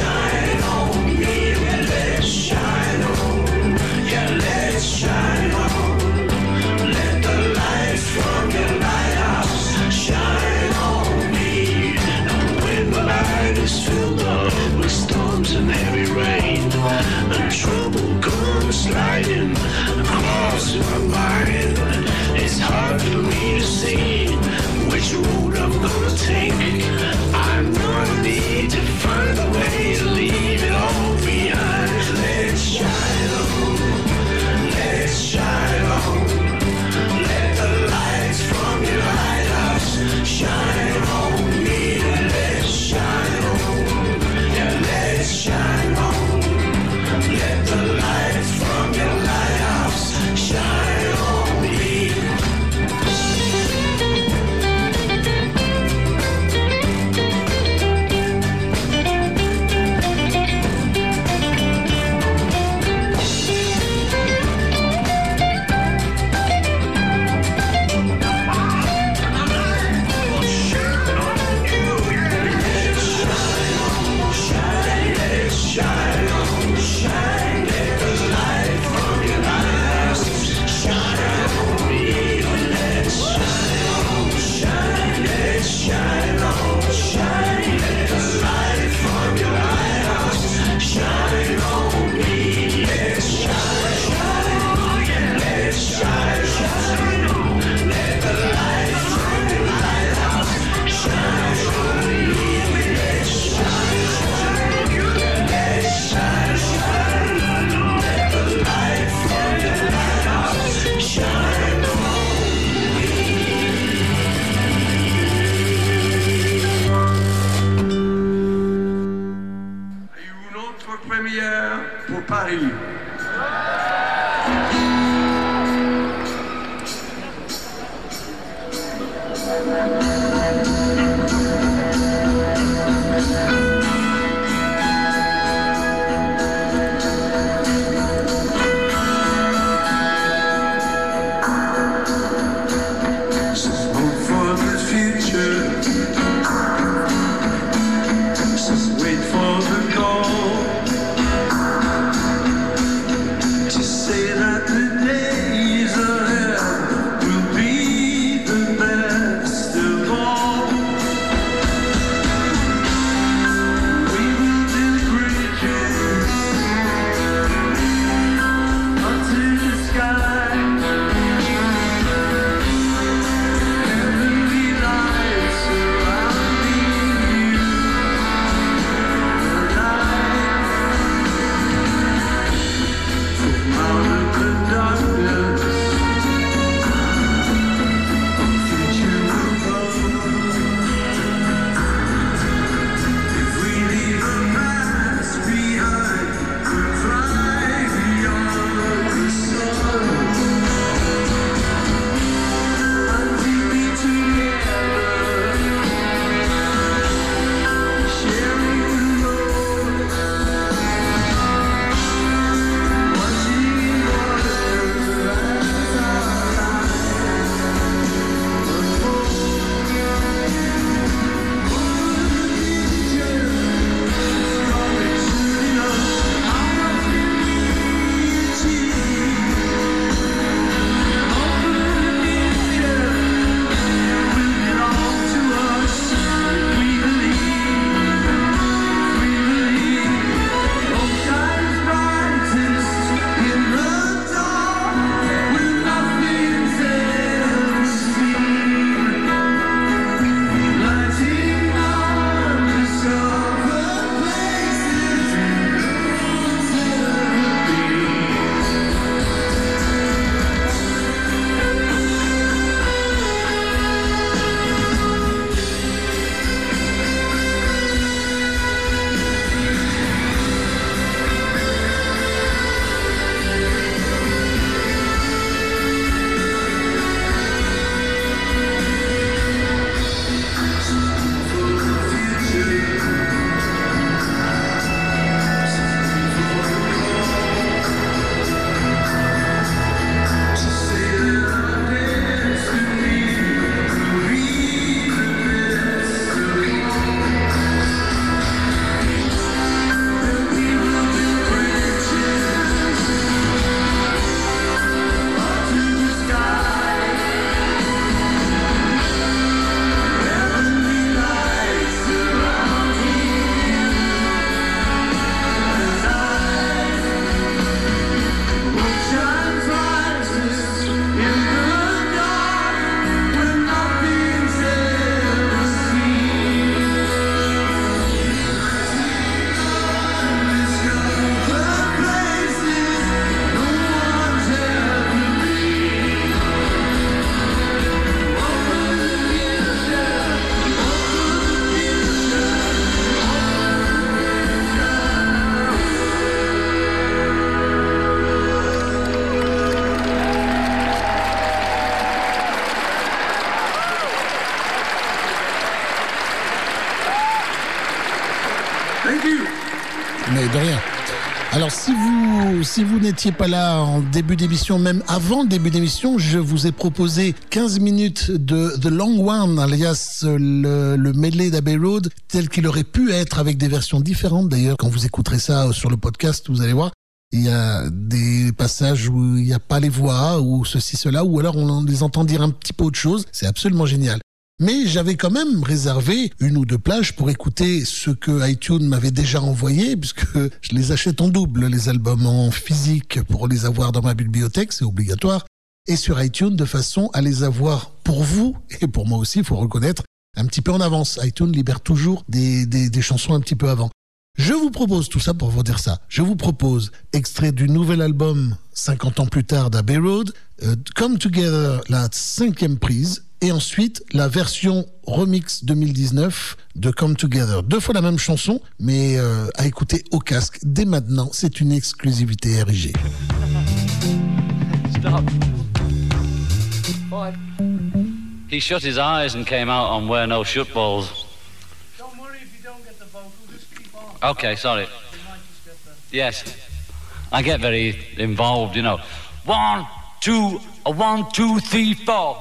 you. Mais de rien. Alors si vous si vous n'étiez pas là en début d'émission, même avant le début d'émission, je vous ai proposé quinze minutes de The Long One, alias le, le medley d'Abbey Road, tel qu'il aurait pu être, avec des versions différentes d'ailleurs. Quand vous écouterez ça sur le podcast, vous allez voir, il y a des passages où il n'y a pas les voix, ou ceci, cela, ou alors on les entend dire un petit peu autre chose. C'est absolument génial. Mais j'avais quand même réservé une ou deux plages pour écouter ce que iTunes m'avait déjà envoyé, puisque je les achète en double, les albums en physique, pour les avoir dans ma bibliothèque, c'est obligatoire, et sur iTunes, de façon à les avoir pour vous, et pour moi aussi, il faut reconnaître, un petit peu en avance. iTunes libère toujours des, des, des chansons un petit peu avant. Je vous propose tout ça pour vous dire ça. Je vous propose extrait du nouvel album cinquante ans plus tard d'Abbey Road, euh, Come Together, la cinquième prise, et ensuite la version remix deux mille dix-neuf de Come Together. Deux fois la même chanson, mais euh, à écouter au casque dès maintenant. C'est une exclusivité R I G. Stop. Five. He shut his eyes and came out on Wear No Shut Balls. Don't worry if you don't get the vocal, just keep on. Okay, sorry. You might just get the... Yes. I get very involved, you know. One, two, a one, two, three, four.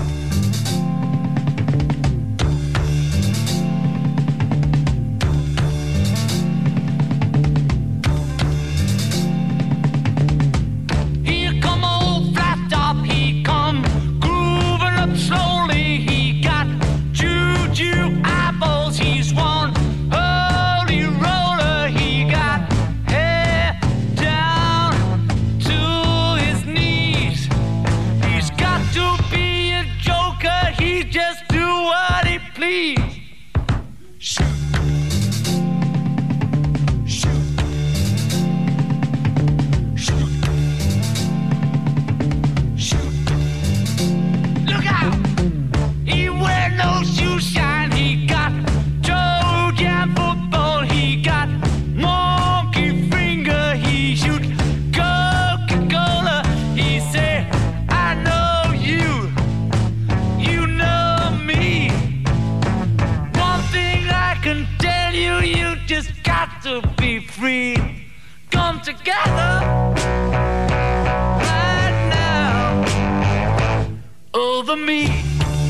Here come old flat top, he come grooving up slowly. He got juju eyeballs, he's one holy roller. He got hair down to his knees. He's got to be a joker, he just do what he please. Shoot. Shoot. Shoot. Shoot. Look out! He wear no shoe shine. He got toe jam football. He got monkey finger. He shoot Coca-Cola. He say, I know you. You know me. One thing I can tell you, you just got to be free. Come together right now over me.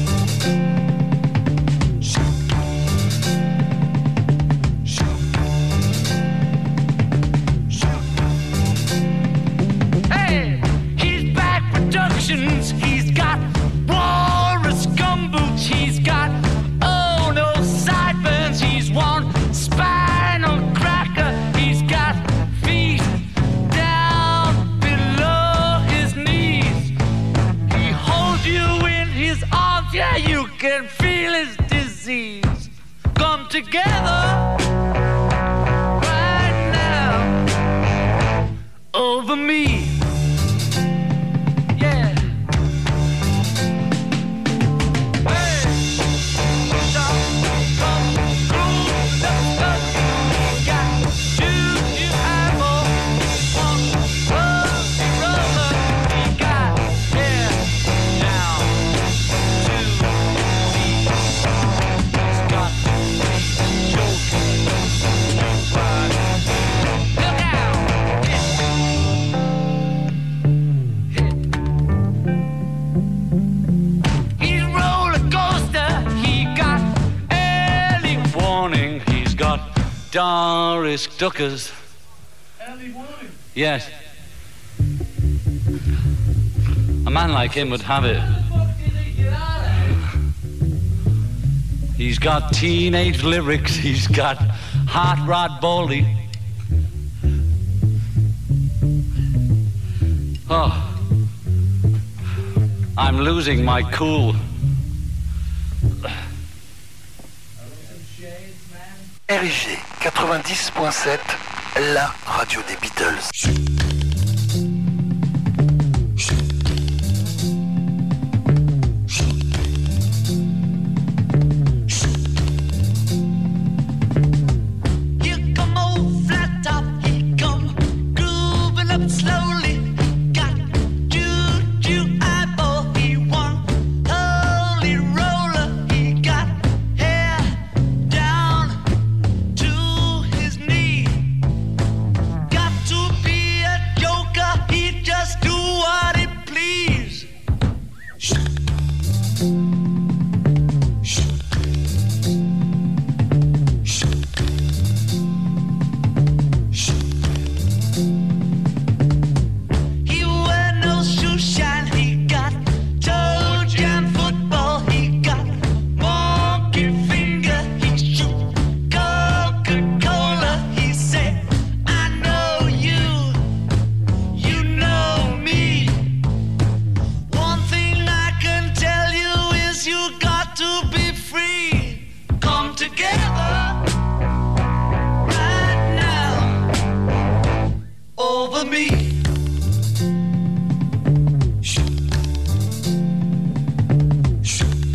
Hey, he's back productions. He's got walrus gumboots. He's got oh no sideburns. He's one spinal cracker. He's got feet down below his knees. He holds you in his arms. Yeah, you can feel his disease. Come together right now over me. Yeah. Hey, stop, come, groove, let's go. Got juju eyeball, one holy roller. He got hair down to his knees. He's got a joke. Look out! He's roller coaster. He got early warning. He's got Doris Duckers. Early warning. Yes. A man like him would have it. He's got teenage lyrics. He's got hot rod bowling. Oh. I'm losing my cool. R I G quatre-vingt-dix point sept, la radio des Beatles. Here come old flat top, he come grooving up slowly. Got juju eyeball, he one holy roller. He got hair down to his knee. Got to be a joker, he just do what he please. He wear no shoe shine. He got toe jam football. He got monkey finger. He shoot Coca-Cola. He say, I know you. You know me. One thing I can tell you is you got to be free. Come together right now over me. Shoot. Shoot.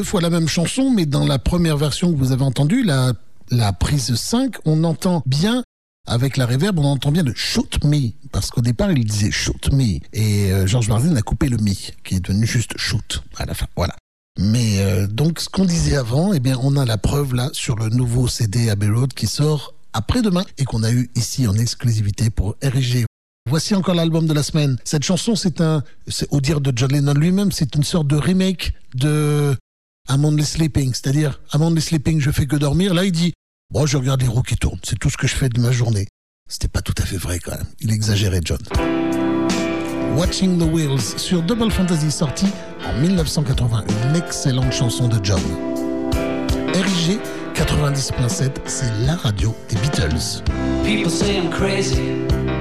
deux fois la même chanson, mais dans la première version que vous avez entendue, la, la prise cinq, on entend bien, avec la reverb, on entend bien le shoot me, parce qu'au départ, il disait shoot me, et euh, George Martin a coupé le me, qui est devenu juste shoot à la fin, voilà. Mais euh, donc, ce qu'on disait avant, eh bien, on a la preuve là sur le nouveau C D Abbey Road qui sort après-demain et qu'on a eu ici en exclusivité pour R I G. Voici encore l'album de la semaine. Cette chanson, c'est un, c'est, au dire de John Lennon lui-même, c'est une sorte de remake de I'm Only Sleeping, c'est-à-dire I'm Only Sleeping, je fais que dormir. Là, il dit, bon, je regarde les roues qui tournent, c'est tout ce que je fais de ma journée. C'était pas tout à fait vrai quand même. Il exagérait, John. Watching the Wheels sur Double Fantasy, sorti en dix-neuf cent quatre-vingts, une excellente chanson de John. R I G quatre-vingt-dix point sept, c'est la radio des Beatles. People say I'm crazy,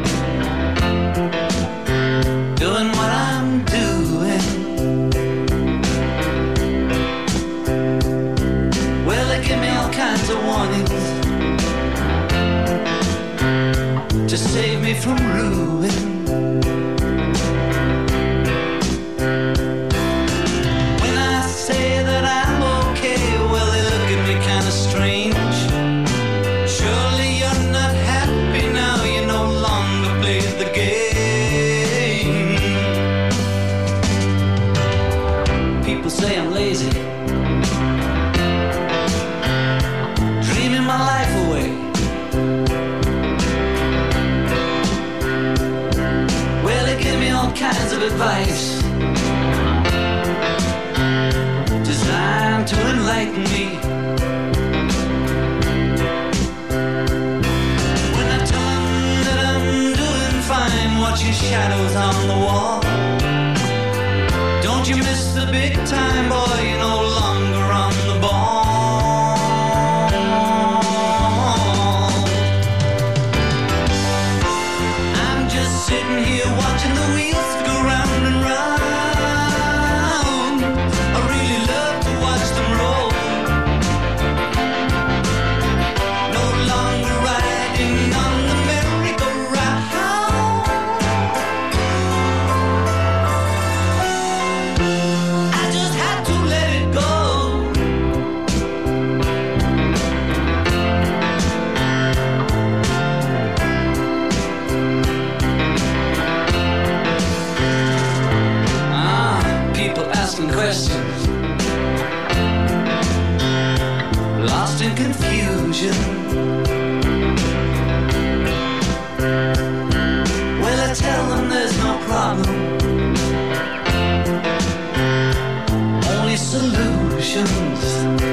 doing what I'm doing. Well, they give me all kinds of warnings to save me from ruin. When I say that I'm okay, well, they look at me kind of strange. Surely you're not happy now, you no longer play the game. People say I'm lazy, dreaming my life away. Well, they give me all kinds of advice designed to enlighten me. When I tell them that I'm doing fine, watching shadows on the wall. Don't you miss the big time, boy, you're no longer on the ball. I'm just sitting here watching the wheels go round and round. I really love to watch them roll. No longer riding on the merry-go-round. I just had to let it go. Ah, people asking questions, lost in confusion. Well, I tell them there's no problem, only solutions.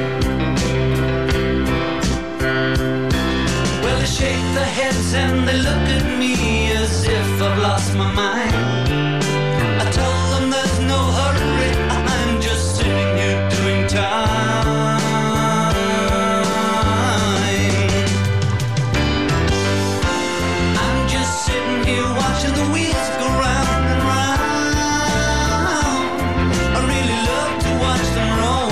Well, they shake their heads and they look at me as if I've lost my mind. I tell them there's no hurry, I'm just sitting here doing time. I'm just sitting here watching the wheels go round and round. I really love to watch them roll.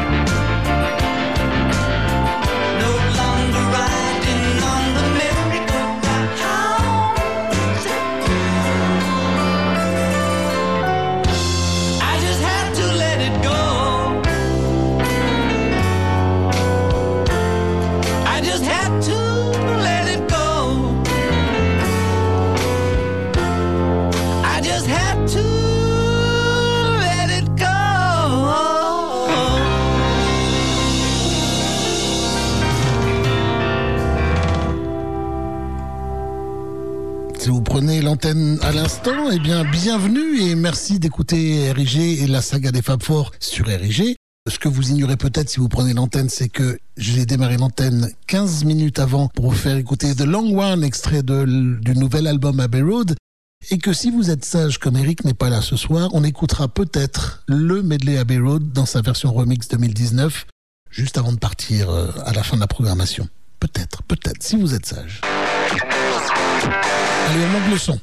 No longer riding on the merry-go-round. I just had to let it go. I just had to let it go. I just had to let it go. Si vous prenez l'antenne à l'instant, eh bien, bienvenue et merci d'écouter R I G et la saga des Fab Four sur R I G. Ce que vous ignorez peut-être si vous prenez l'antenne, c'est que j'ai démarré l'antenne quinze minutes avant pour vous faire écouter The Long One, extrait de, du nouvel album Abbey Road. Et que si vous êtes sage comme Eric n'est pas là ce soir, on écoutera peut-être le medley Abbey Road dans sa version remix deux mille dix-neuf, juste avant de partir euh, à la fin de la programmation. Peut-être, peut-être, si vous êtes sage. Allez, on monte le son.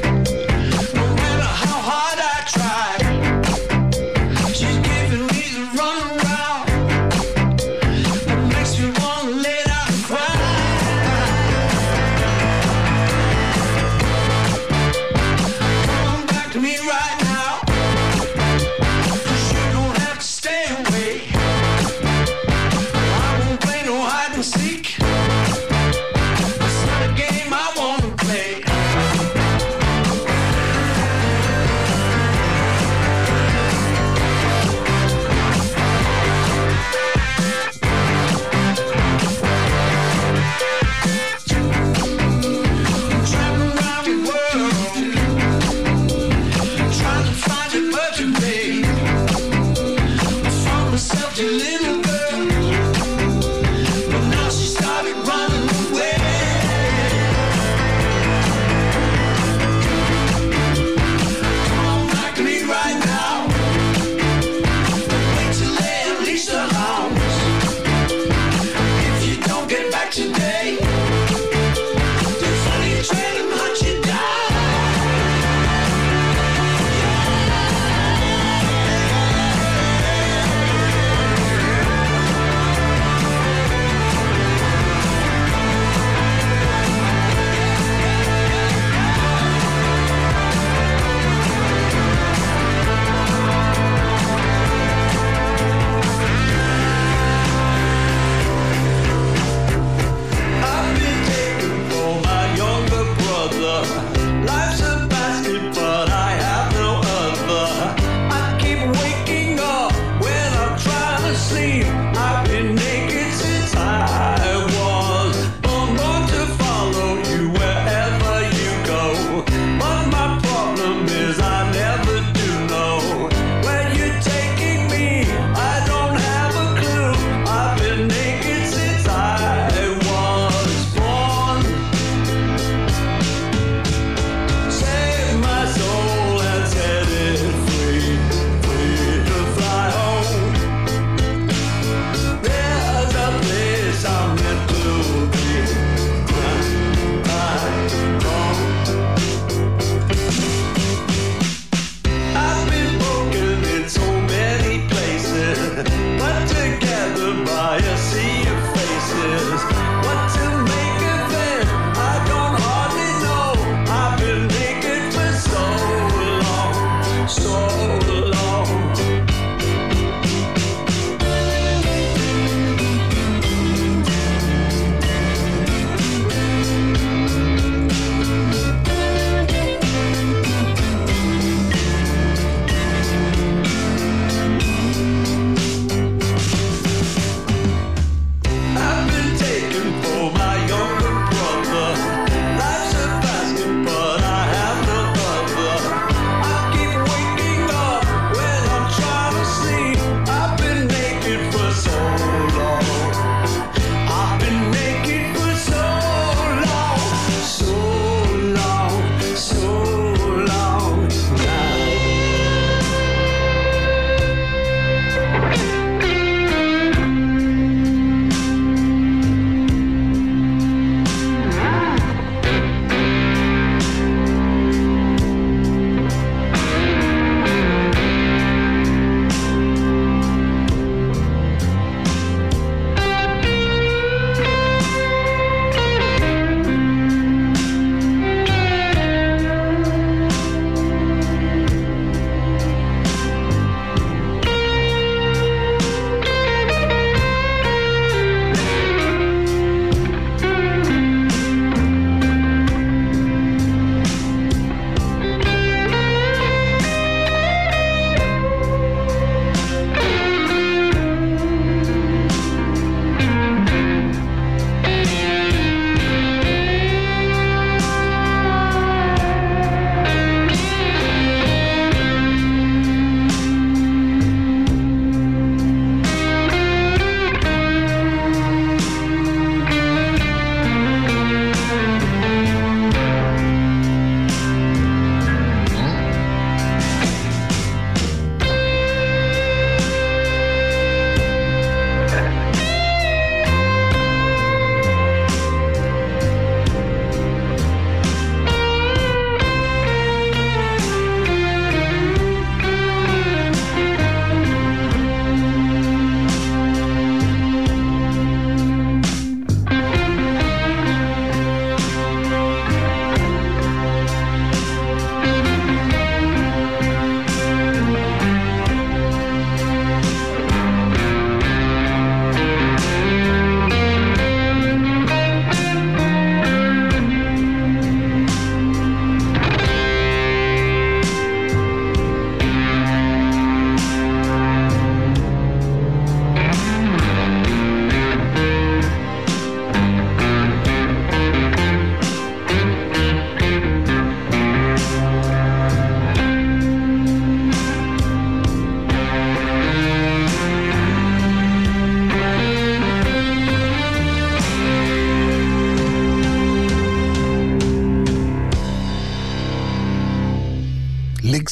She's giving me the your little girl, but now she started running away. Come on back to me right now. Wait till they unleash the hounds. If you don't get back today, they'll follow your trail and hunt you down.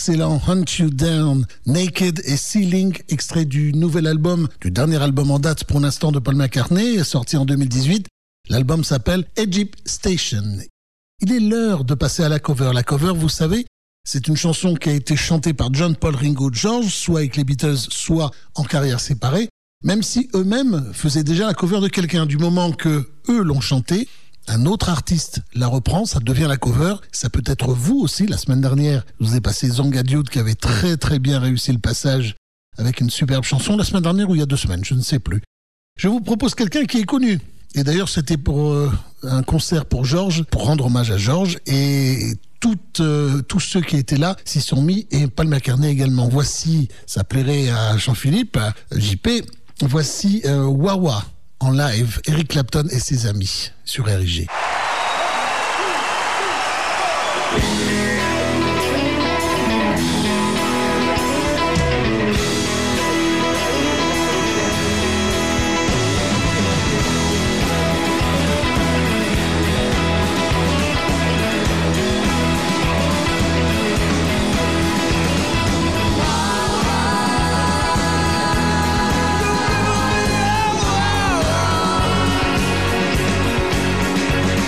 l'excellent Hunt You Down, Naked et Ceiling, extrait du nouvel album, du dernier album en date pour l'instant de Paul McCartney, sorti en deux mille dix-huit. L'album s'appelle Egypt Station. Il est l'heure de passer à la cover. La cover, vous savez, c'est une chanson qui a été chantée par John, Paul, Ringo, George, soit avec les Beatles, soit en carrière séparée, même si eux-mêmes faisaient déjà la cover de quelqu'un. Du moment que eux l'ont chantée, un autre artiste la reprend, ça devient la cover. Ça peut être vous aussi. La semaine dernière, je vous ai passé Zanga Dude qui avait très très bien réussi le passage avec une superbe chanson. La semaine dernière ou il y a deux semaines, je ne sais plus. Je vous propose quelqu'un qui est connu. Et d'ailleurs, c'était pour euh, un concert pour George, pour rendre hommage à George. Et toutes, euh, tous ceux qui étaient là s'y sont mis, et Paul McCartney également. Voici, ça plairait à Jean-Philippe, à J P, voici euh, Wawa en live, Eric Clapton et ses amis sur R I G. Wow.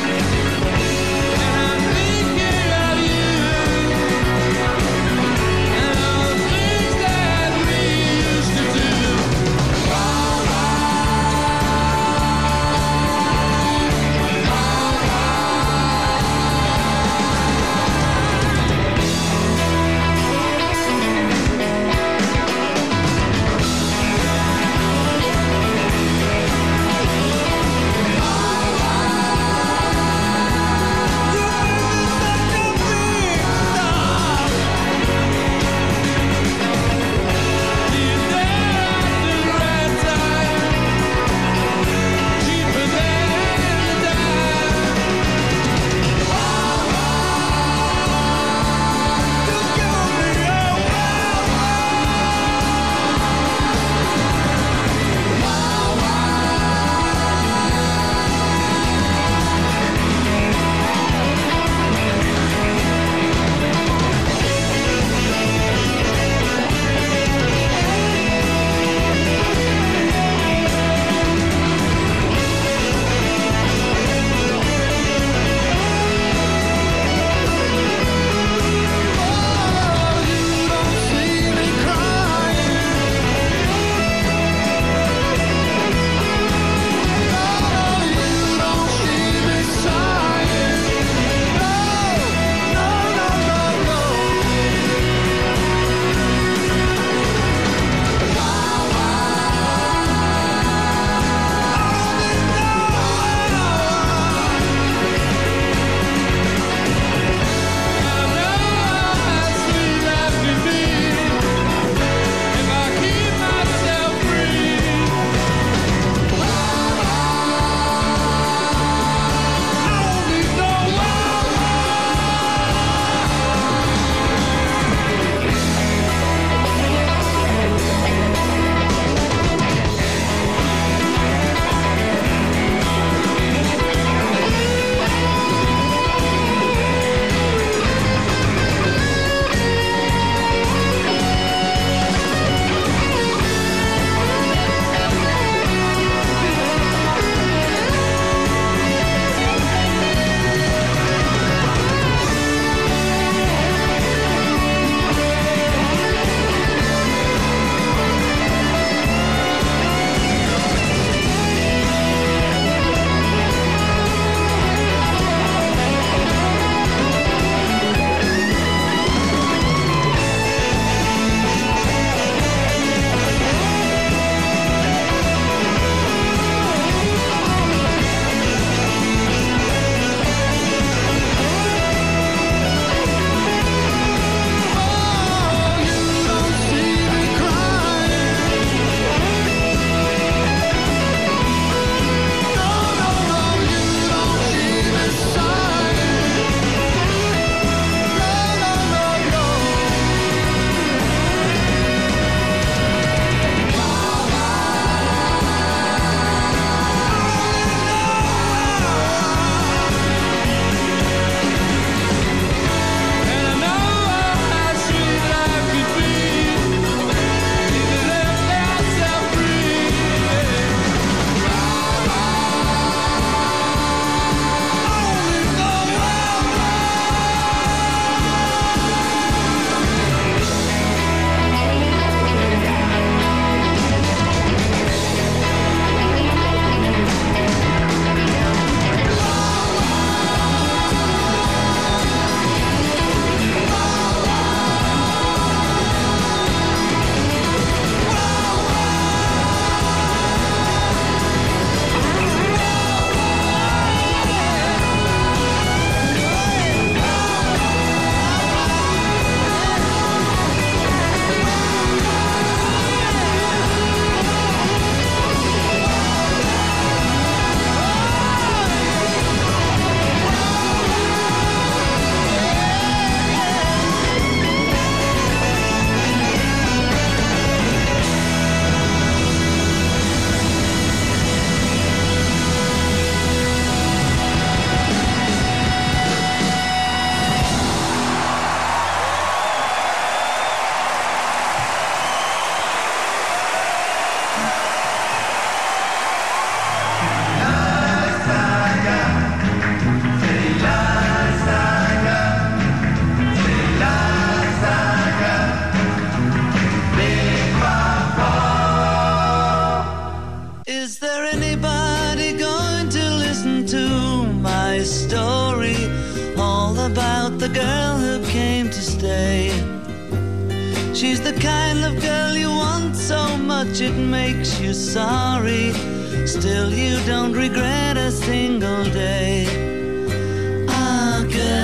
She's the kind of girl you want so much it makes you sorry. Still you don't regret a single day. Ah,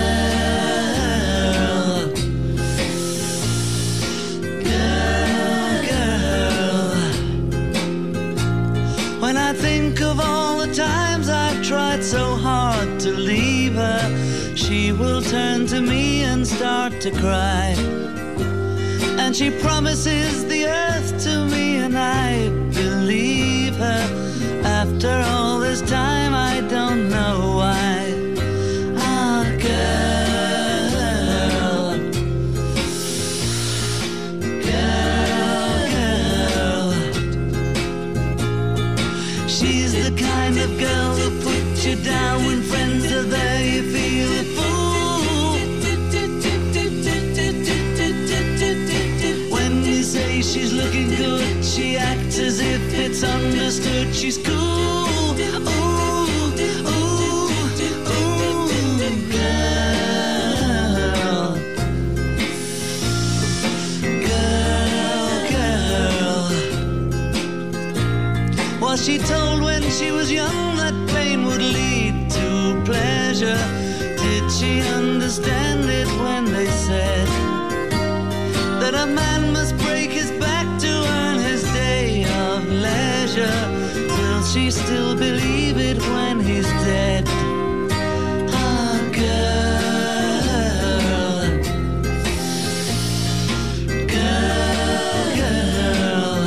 girl, girl, girl. When I think of all the times I've tried so hard to leave her, she will turn to me and start to cry. And she promises the earth to me, and I believe her. After all this time, I don't know why. Ah, girl, girl, girl. She's the kind of girl who puts you down when friends are there. You feel a fool. Say she's looking good, she acts as if it's understood. She's cool, ooh, ooh, ooh, girl, girl, girl. Was she told when she was young that pain would lead to pleasure? Did she understand it when they said that a man must break his back to earn his day of leisure? Will she still believe it when he's dead? Ah, girl, girl, girl.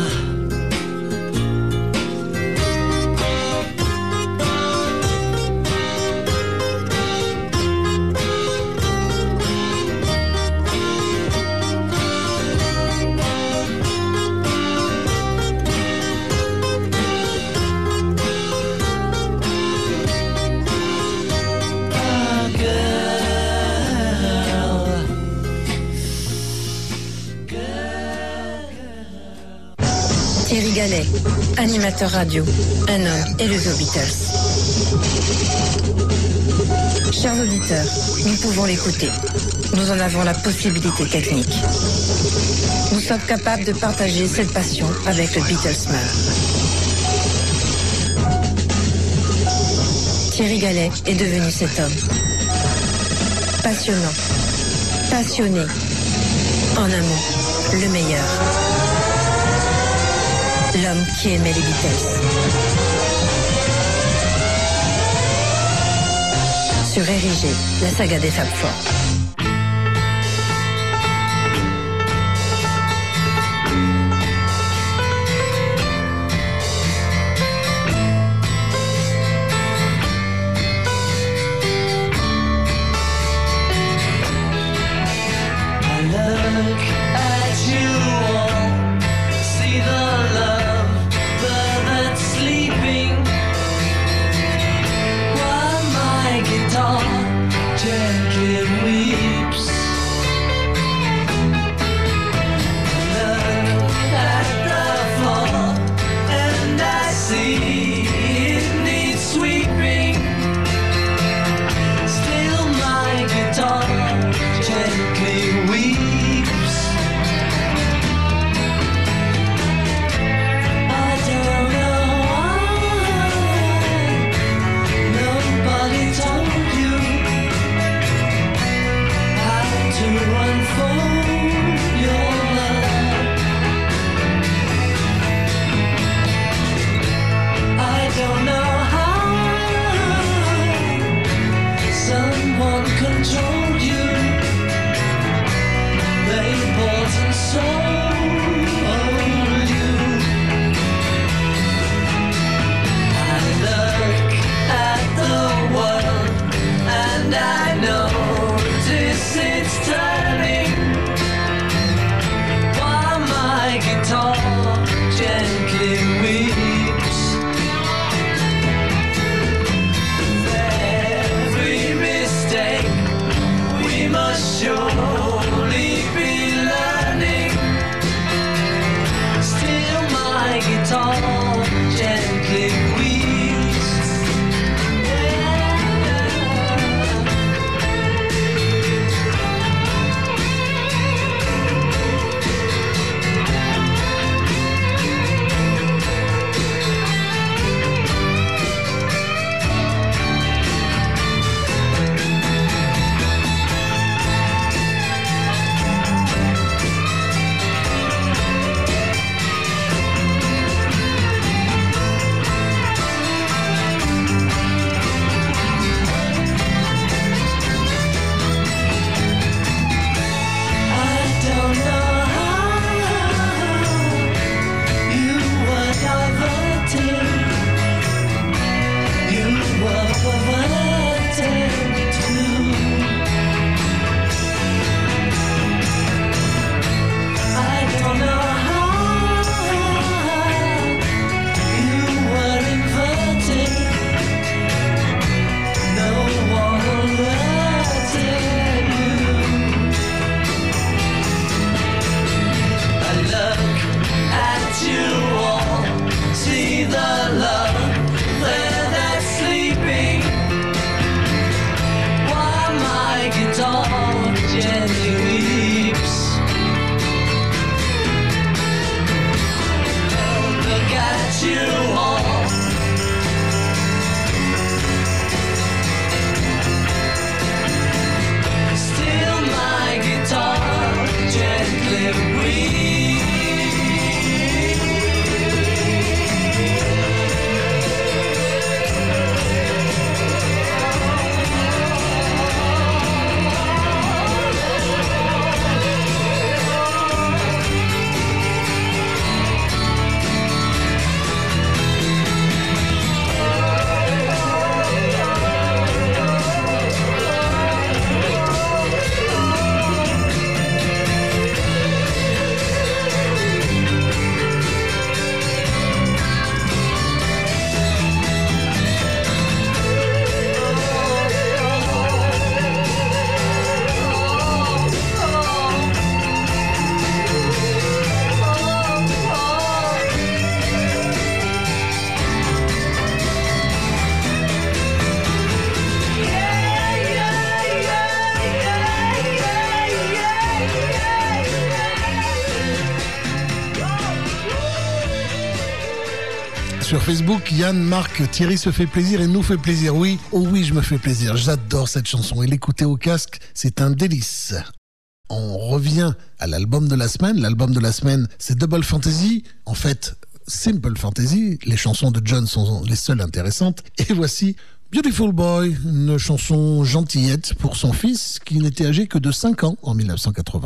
Thierry Gallet, animateur radio, un homme élevé aux Beatles. Chers auditeurs, nous pouvons l'écouter. Nous en avons la possibilité technique. Nous sommes capables de partager cette passion avec le Beatlesman. Thierry Gallet est devenu cet homme. Passionnant, passionné, en un mot, le meilleur. L'homme qui aimait les Beatles. Sur R I G, la saga des Fab Four. Gently weep. Sur Facebook, Yann, Marc, Thierry se fait plaisir et nous fait plaisir. Oui, oh oui, je me fais plaisir. J'adore cette chanson et l'écouter au casque, c'est un délice. On revient à l'album de la semaine. L'album de la semaine, c'est Double Fantasy. En fait, Simple Fantasy. Les chansons de John sont les seules intéressantes. Et voici Beautiful Boy, une chanson gentillette pour son fils qui n'était âgé que de cinq ans en dix-neuf cent quatre-vingts.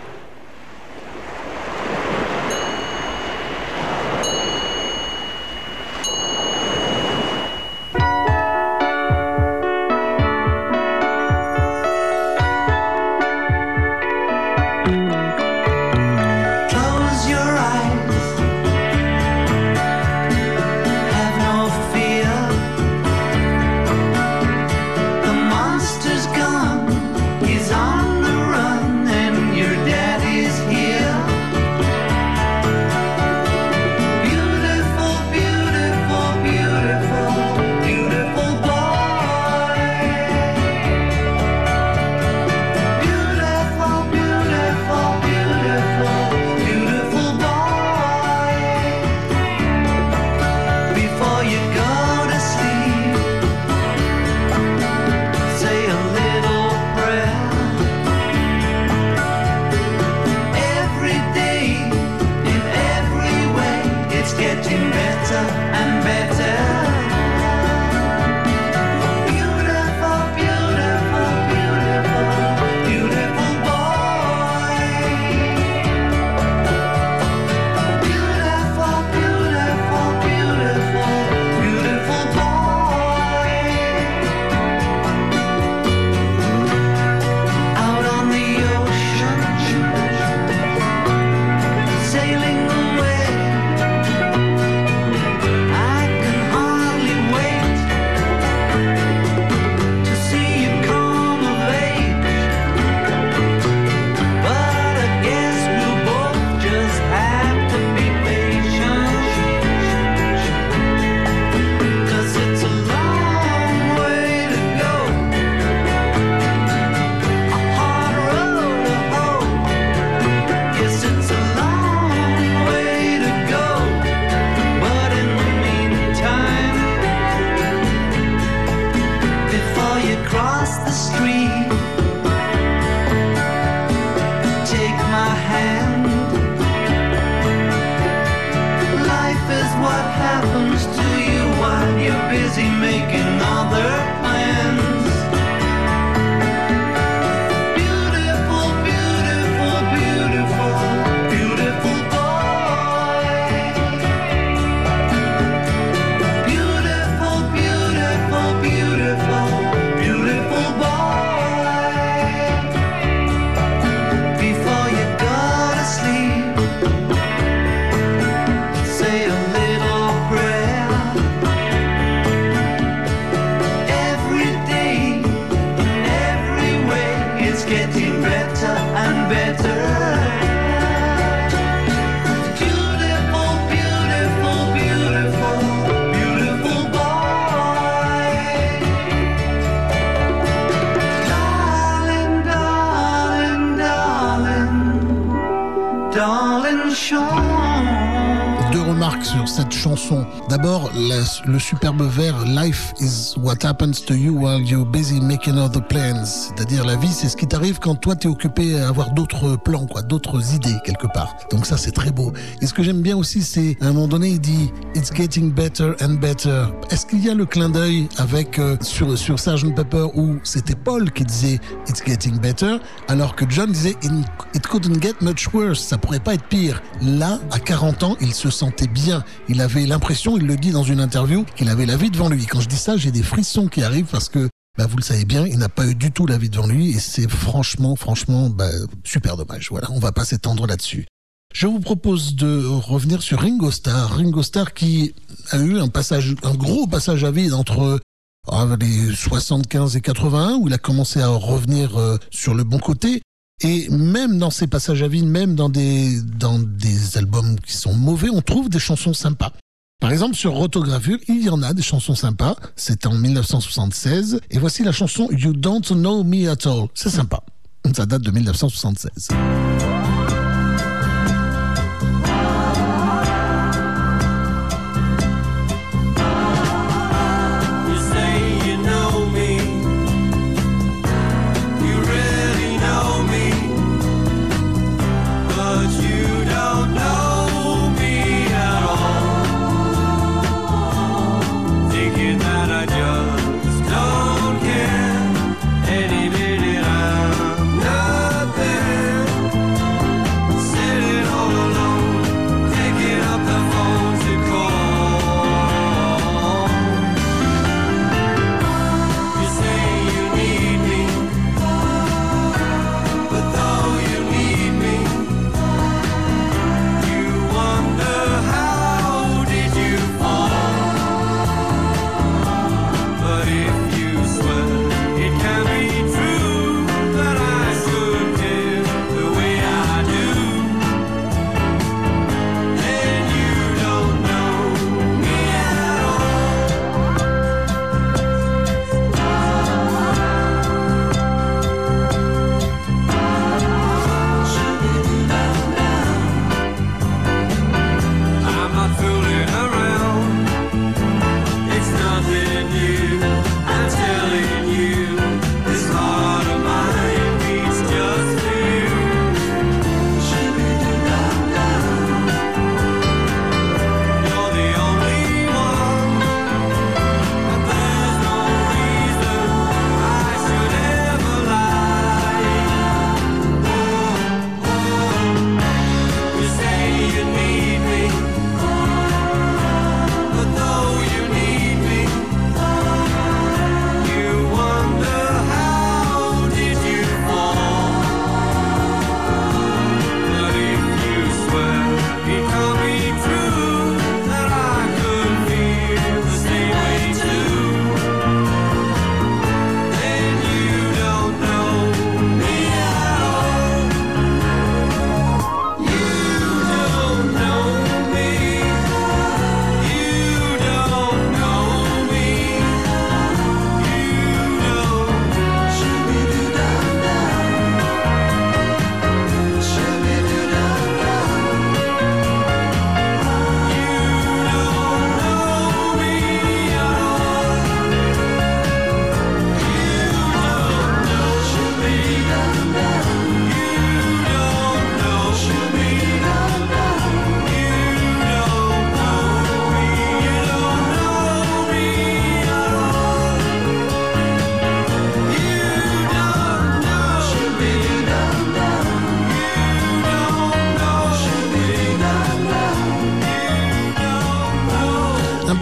Deux remarques sur cette chanson. D'abord, la, le superbe vers Life is what happens to you while you're busy making other plans. C'est-à-dire, la vie, c'est ce qui t'arrive quand toi, t'es occupé à avoir d'autres plans, quoi, d'autres idées, quelque part. Donc ça, c'est très beau. Et ce que j'aime bien aussi, c'est, à un moment donné, il dit « It's getting better and better ». Est-ce qu'il y a le clin d'œil avec, euh, sur, sur sergeant Pepper, où c'était Paul qui disait « It's getting better », alors que John disait « It couldn't get much worse ». Ça pourrait pas être pire. Là, à quarante ans, il se sentait bien. Il avait l'impression, il le dit dans une interview, qu'il avait la vie devant lui. Quand je dis ça, j'ai des frissons qui arrivent parce que, bah, vous le savez bien, il n'a pas eu du tout la vie devant lui et c'est franchement, franchement, bah, super dommage. Voilà, on va pas s'étendre là-dessus. Je vous propose de revenir sur Ringo Starr. Ringo Starr qui a eu un passage, un gros passage à vide entre euh, les soixante-quinze et quatre-vingt-un où il a commencé à revenir euh, sur le bon côté. Et même dans ces passages à vide, même dans des, dans des albums qui sont mauvais, on trouve des chansons sympas. Par exemple, sur Rotogravure, il y en a des chansons sympas. C'est en dix-neuf cent soixante-seize. Et voici la chanson You Don't Know Me At All. C'est sympa. Ça date de dix-neuf cent soixante-seize.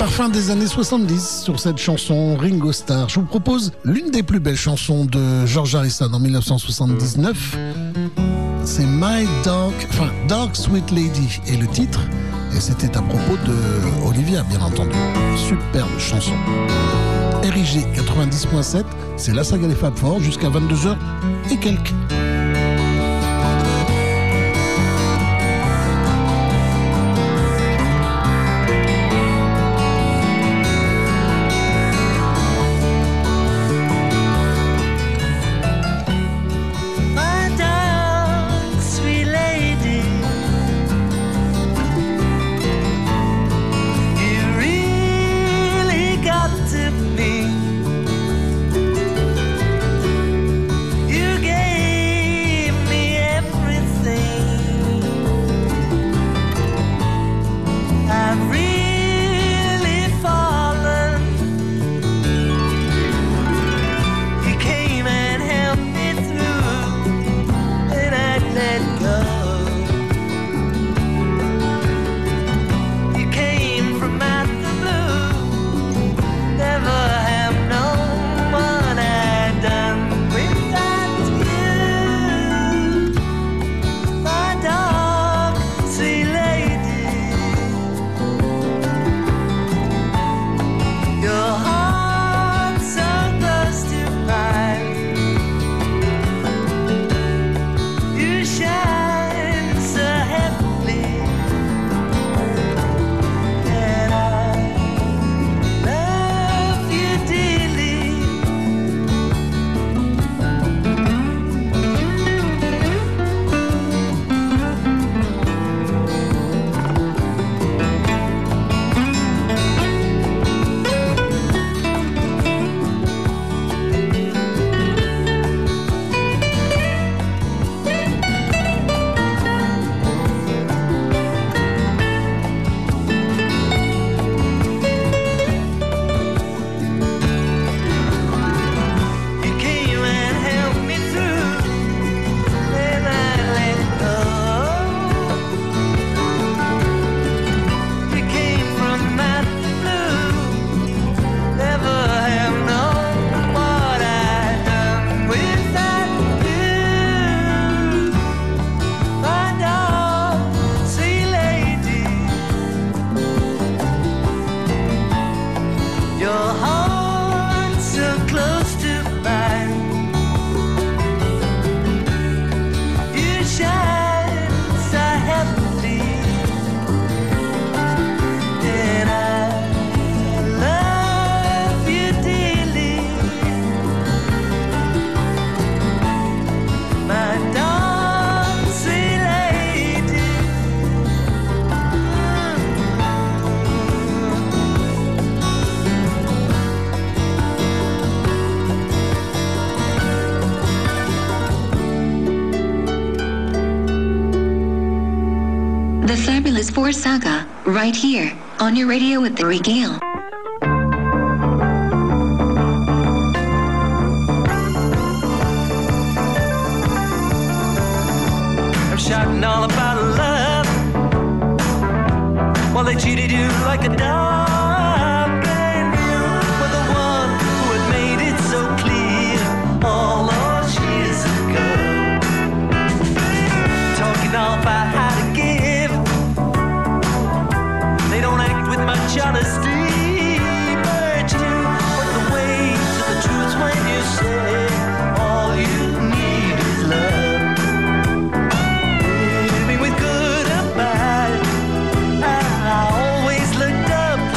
parfum des années soixante-dix sur cette chanson Ringo Starr. Je vous propose l'une des plus belles chansons de George Harrison en dix-neuf cent soixante-dix-neuf. C'est My Dark, enfin Dark Sweet Lady est le titre. Et c'était à propos de Olivia, bien entendu. Superbe chanson. R I G quatre-vingt-dix point sept, c'est la saga des Fab Four jusqu'à vingt-deux heures et quelques. Fabulous Four Saga, right here, on your radio with the Regale. I'm shouting all about love, while they cheated you like a dog. And you were the one who had made it so clear all those years ago. Talking all about how to give, they don't act with much honesty, but you went the way to the truth when you say all you need is love. Living with good or bad, I always looked up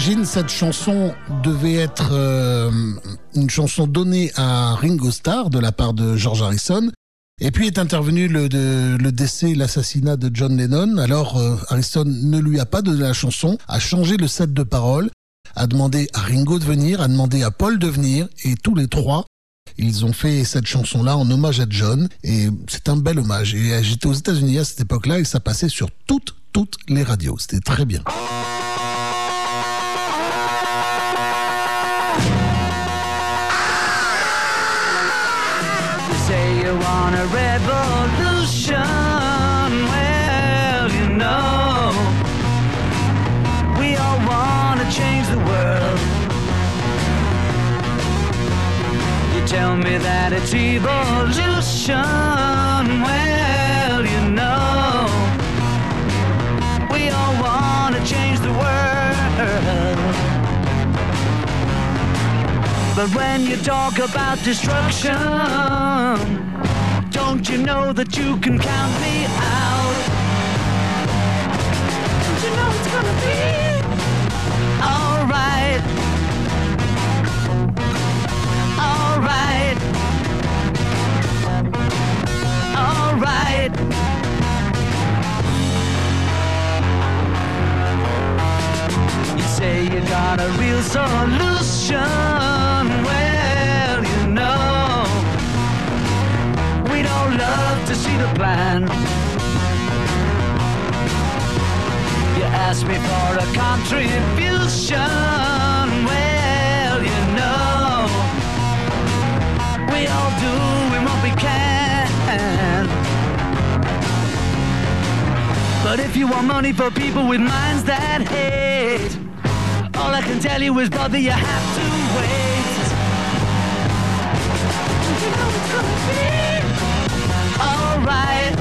l'origine, cette chanson devait être euh, une chanson donnée à Ringo Starr de la part de George Harrison. Et puis est intervenu le, de, le décès, l'assassinat de John Lennon. Alors euh, Harrison ne lui a pas donné la chanson, a changé le set de paroles, a demandé à Ringo de venir, a demandé à Paul de venir, et tous les trois, ils ont fait cette chanson-là en hommage à John. Et c'est un bel hommage. Et j'étais aux États-Unis à cette époque-là et ça passait sur toutes, toutes les radios. C'était très bien. On a revolution, well, you know, we all want to change the world. You tell me that it's evolution, well, you know, we all want to change the world. But when you talk about destruction, don't you know that you can count me out? Don't you know it's gonna be alright? Alright. Alright. You say you got a real solution. Well, you know, we don't love to see the plan. You ask me for a contribution. Well, you know, we all do what we can. But if you want money for people with minds that hate, all I can tell you is, brother, you have to wait. Don't you know it's gonna be alright?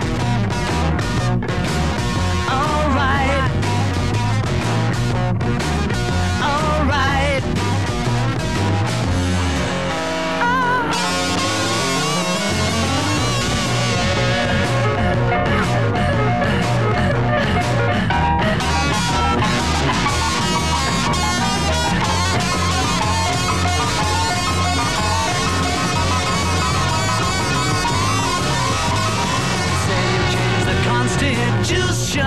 Alright. Alright. Constitution,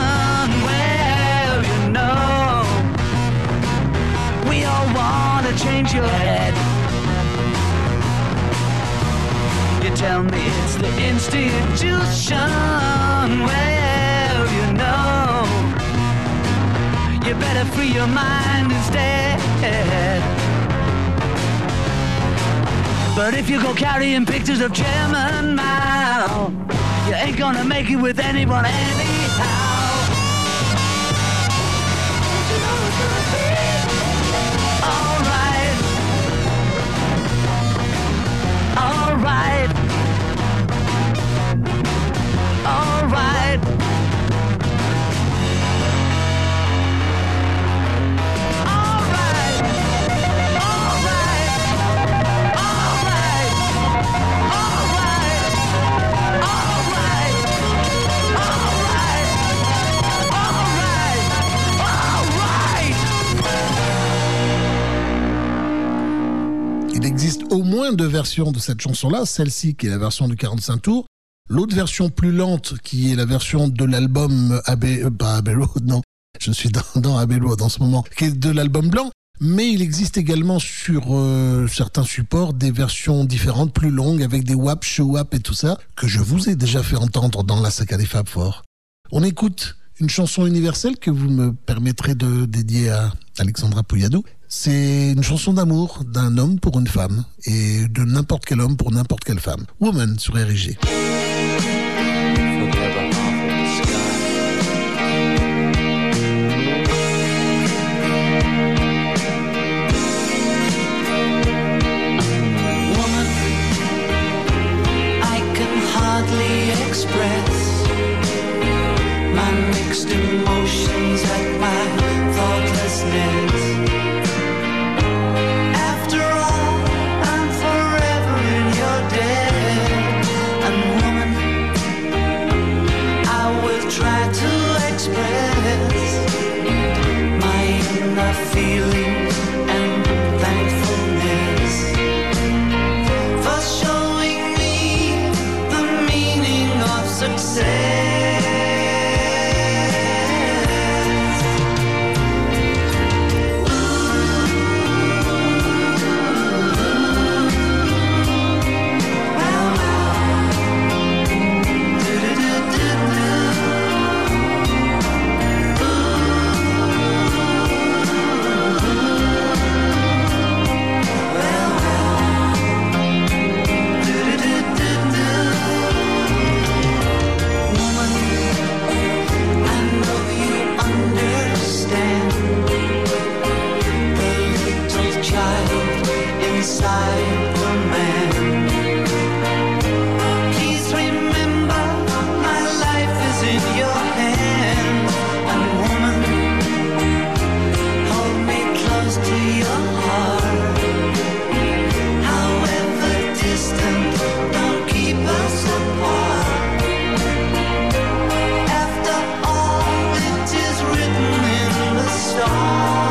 well, you know, we all want to change your head. You tell me it's the institution, well, you know, you better free your mind instead. But if you go carrying pictures of Chairman Mao, you ain't gonna make it with anyone anyhow. Don't you know it's gonna be alright? Alright. Alright. Il existe au moins deux versions de cette chanson-là, celle-ci qui est la version du quarante-cinq tours, l'autre version plus lente qui est la version de l'album Abbey, euh, pas Abbey Road, non, je suis dans, dans Abbey Road en ce moment, qui est de l'album blanc, mais il existe également sur euh, certains supports des versions différentes, plus longues, avec des wap, show-wap et tout ça, que je vous ai déjà fait entendre dans la saga des Fab Four. On écoute une chanson universelle que vous me permettrez de dédier à Alexandra Pouilladou. C'est une chanson d'amour d'un homme pour une femme et de n'importe quel homme pour n'importe quelle femme. Woman sur R I G. Woman, I can hardly express my mixed emotions at my thoughtlessness. Try to express my enough feelings and thankfulness for showing me the meaning of success. Inside the man. Please remember my life is in your hands. And woman, hold me close to your heart. However distant, don't keep us apart. After all, it is written in the stars.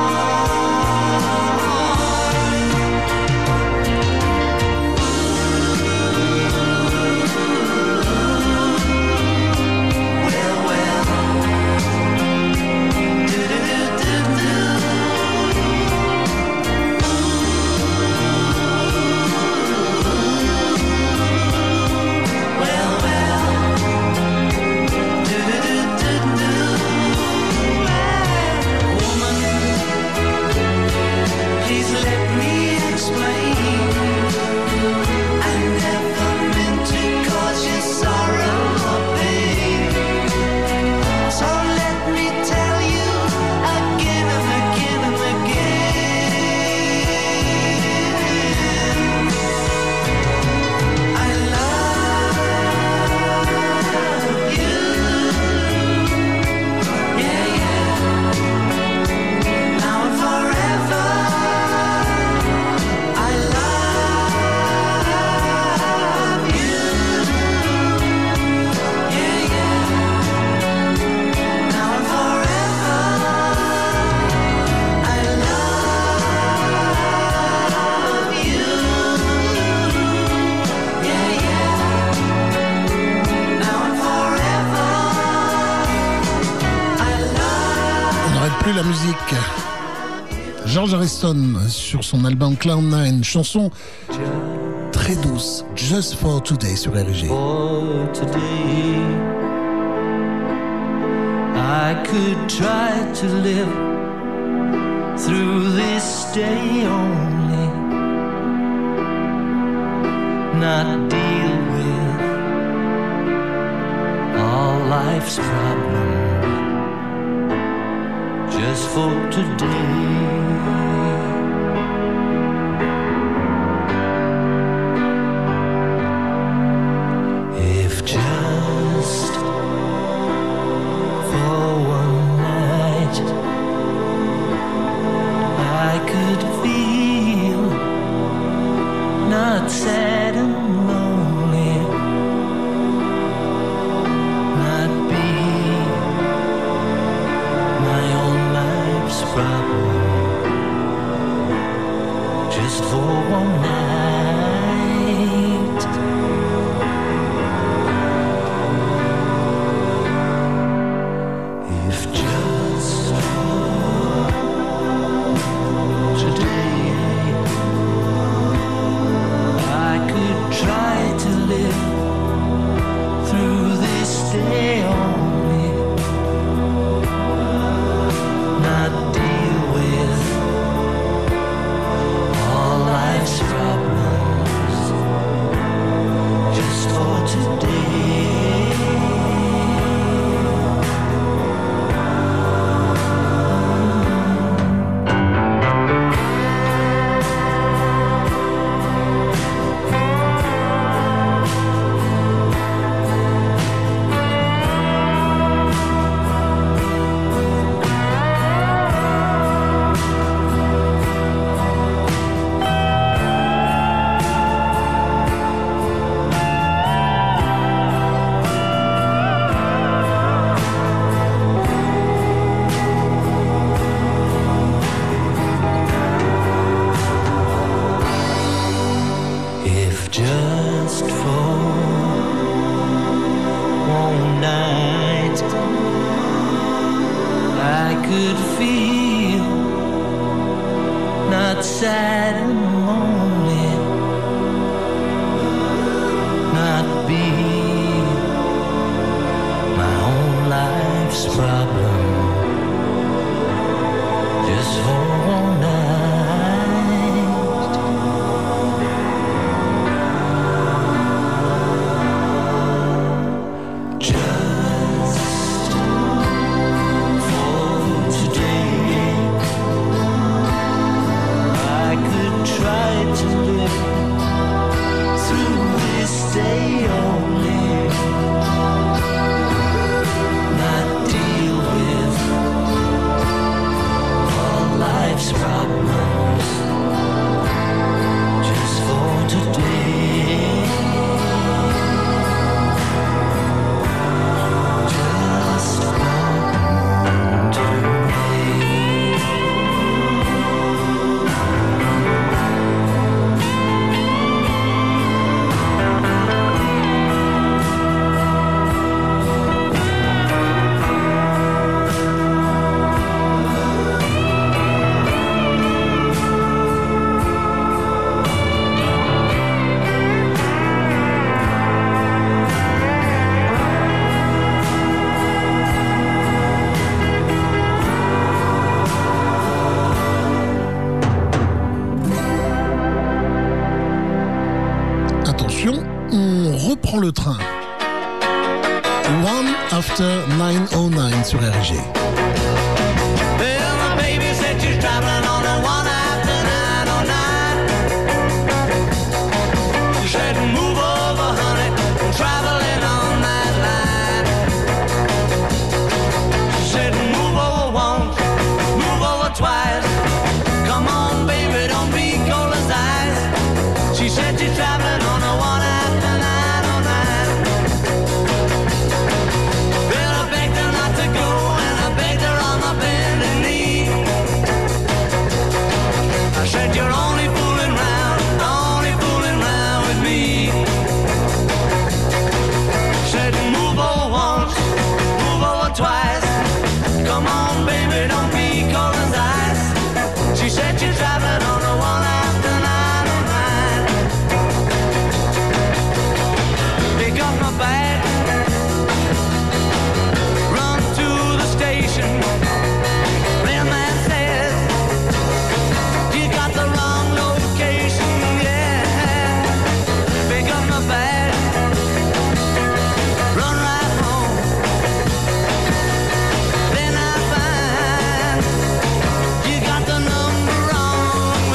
La musique. George Harrison sur son album Cloud Nine, chanson très douce, Just for Today sur R G. For today, I could try to live through this day only, not deal with all life's problems. Just for today. If just for one night I could feel not sad and lonely, not be my own life's problem, just for one night. If just for today I could try to live through this day only, not deal with all life's problems, just for today. If just for one night I could feel not sad and lonely, not be my own life's problem, just for one night. Le train. One After nine oh nine sur R G. Well, my baby said she's traveling on a one after nine oh nine. She said, move over, honey, I'm traveling on that line. She said, move over once, move over twice. Come on, baby, don't be cold as ice. She said she's traveling on a one after nine. Said you're only fooling round, only fooling round with me. Said move over once, move over twice. Come on, baby, don't be cold as ice. She said you're traveling on a one after nine oh nine. Pick up my bag, run to the station. Mailman says you got the wrong location, yeah. Pick up my bag, run right home. Then I find you got the number wrong,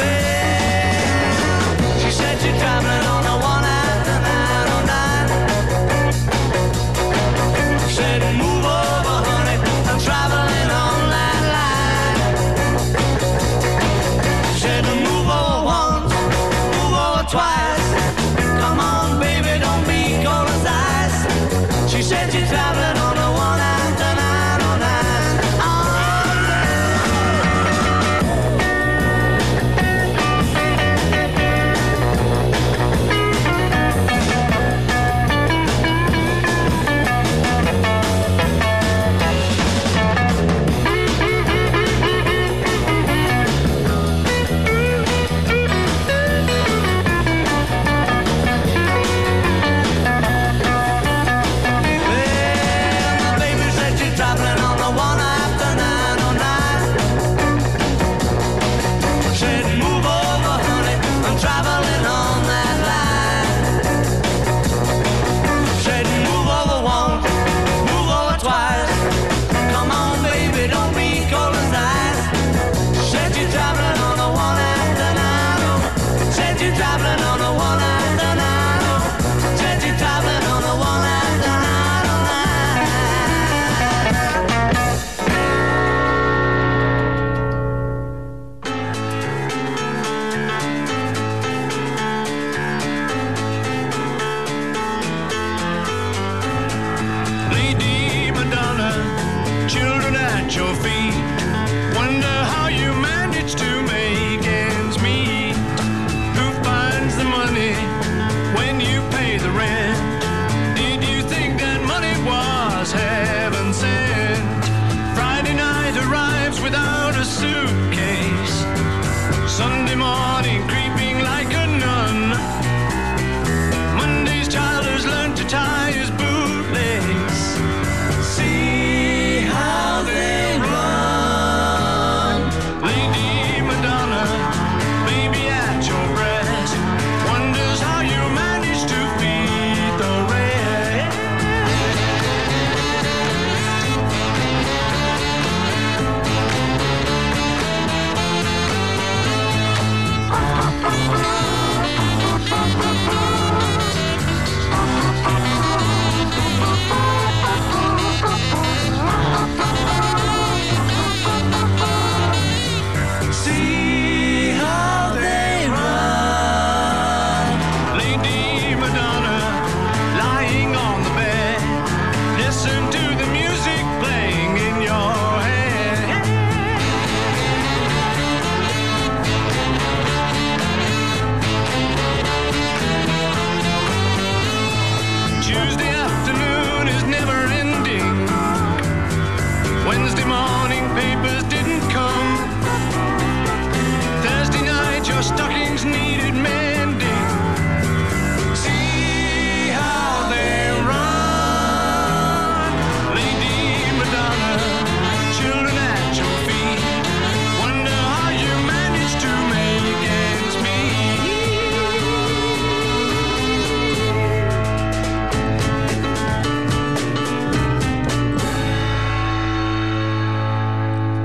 well. She said you're traveling on a one after nine oh nine.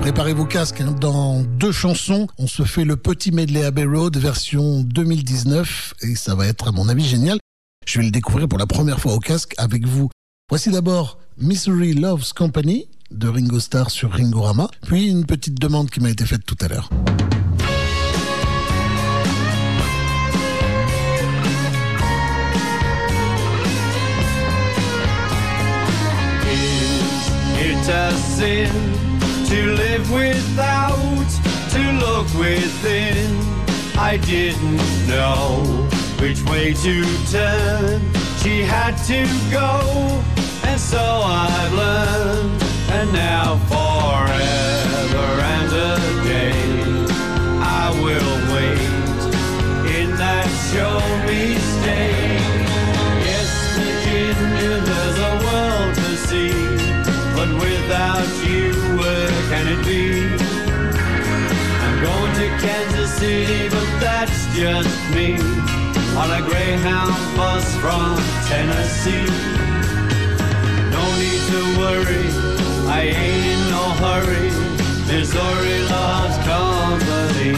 Préparez vos casques, hein. Dans deux chansons, on se fait le petit medley Abbey Road version deux mille dix-neuf et ça va être à mon avis génial. Je vais le découvrir pour la première fois au casque avec vous. Voici d'abord Misery Loves Company de Ringo Starr sur Ringorama, puis une petite demande qui m'a été faite tout à l'heure. It's a sin to live without, to look within. I didn't know which way to turn. She had to go, and so I've learned. And now forever and a day I will wait in that show me stay. Yes, Virginia, there's a world to see, but without you, where can it be? I'm going to Kansas City, but that's just me, on a Greyhound bus from Tennessee. No need to worry, I ain't in no hurry, Missouri loves company.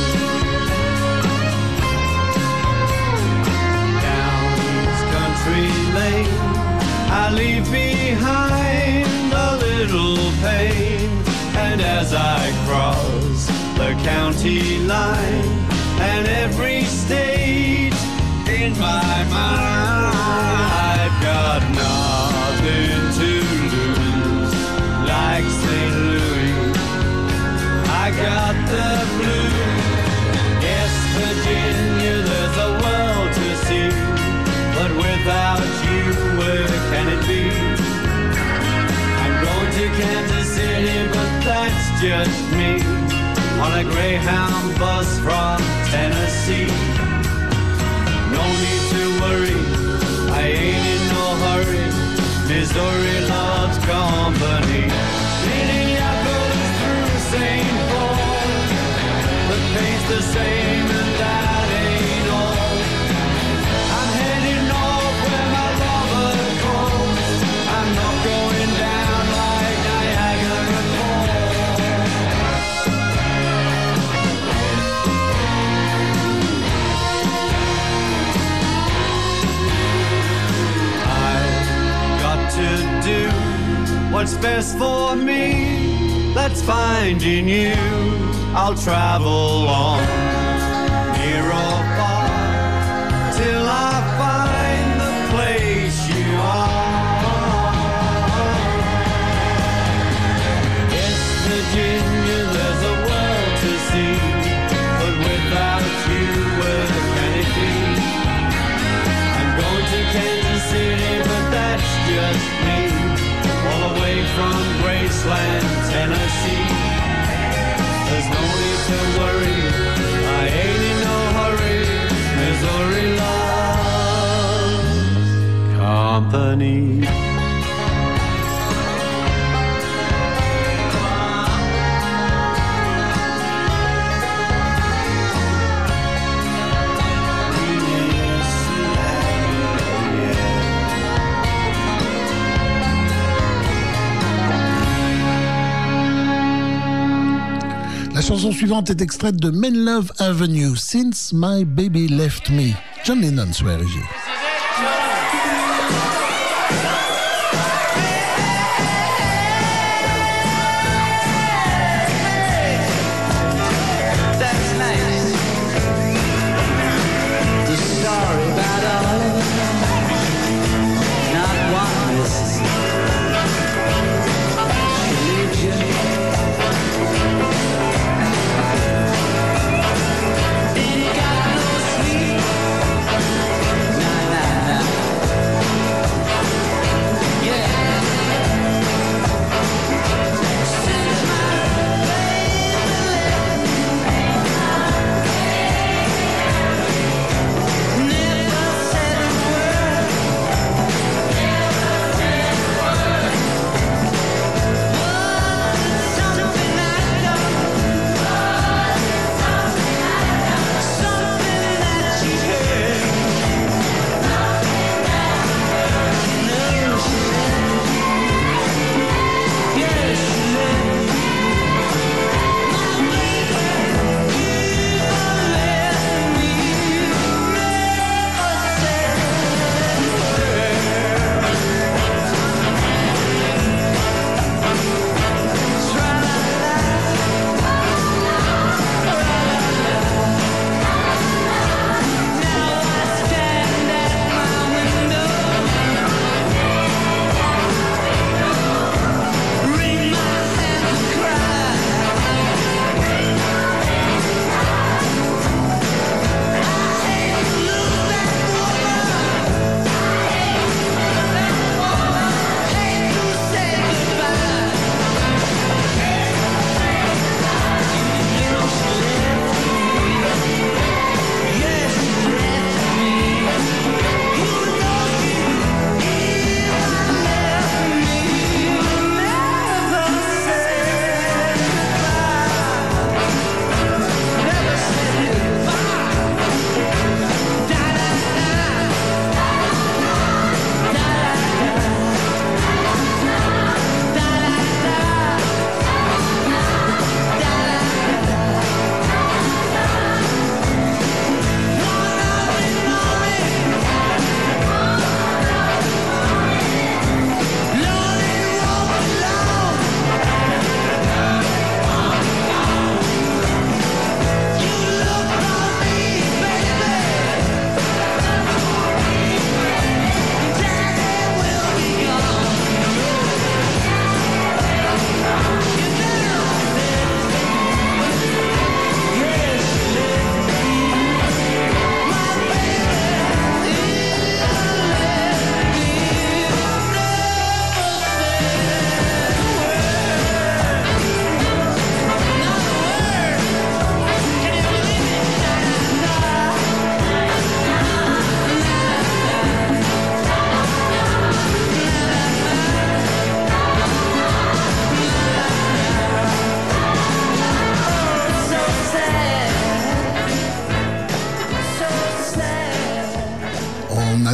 Down East Country Lane, I leave behind a little pain, and as I cross the county line, and every state in my mind, I've got nothing to lose, like Saint Louis, I got the blues. Yes, Virginia, there's a world to see, but without you, where can it be? I'm going to Kansas City, but that's just me, on a Greyhound bus from Tennessee. No need to worry, I ain't in no hurry, Missouri loves company. Minneapolis through Saint Paul, the paint's the same and that ain't all. I'm heading north where my lover calls, I'm not going down like Niagara Falls. I've got to do what's best for me, that's finding you. I'll travel on, near or far, till I find the place you are. Yes, Virginia, there's a world to see, but without you, where can it be? I'm going to Kansas City, but that's just me, all the way from Graceland, Tennessee. There's no need to worry, I ain't in no hurry, Missouri loves company. La chanson suivante est extraite de Men Love Avenue, Since My Baby Left Me. John Lennon sur R G. That's nice. The story about all, not one misses. She leaves you. Ain't got no sleep. Nah, nah.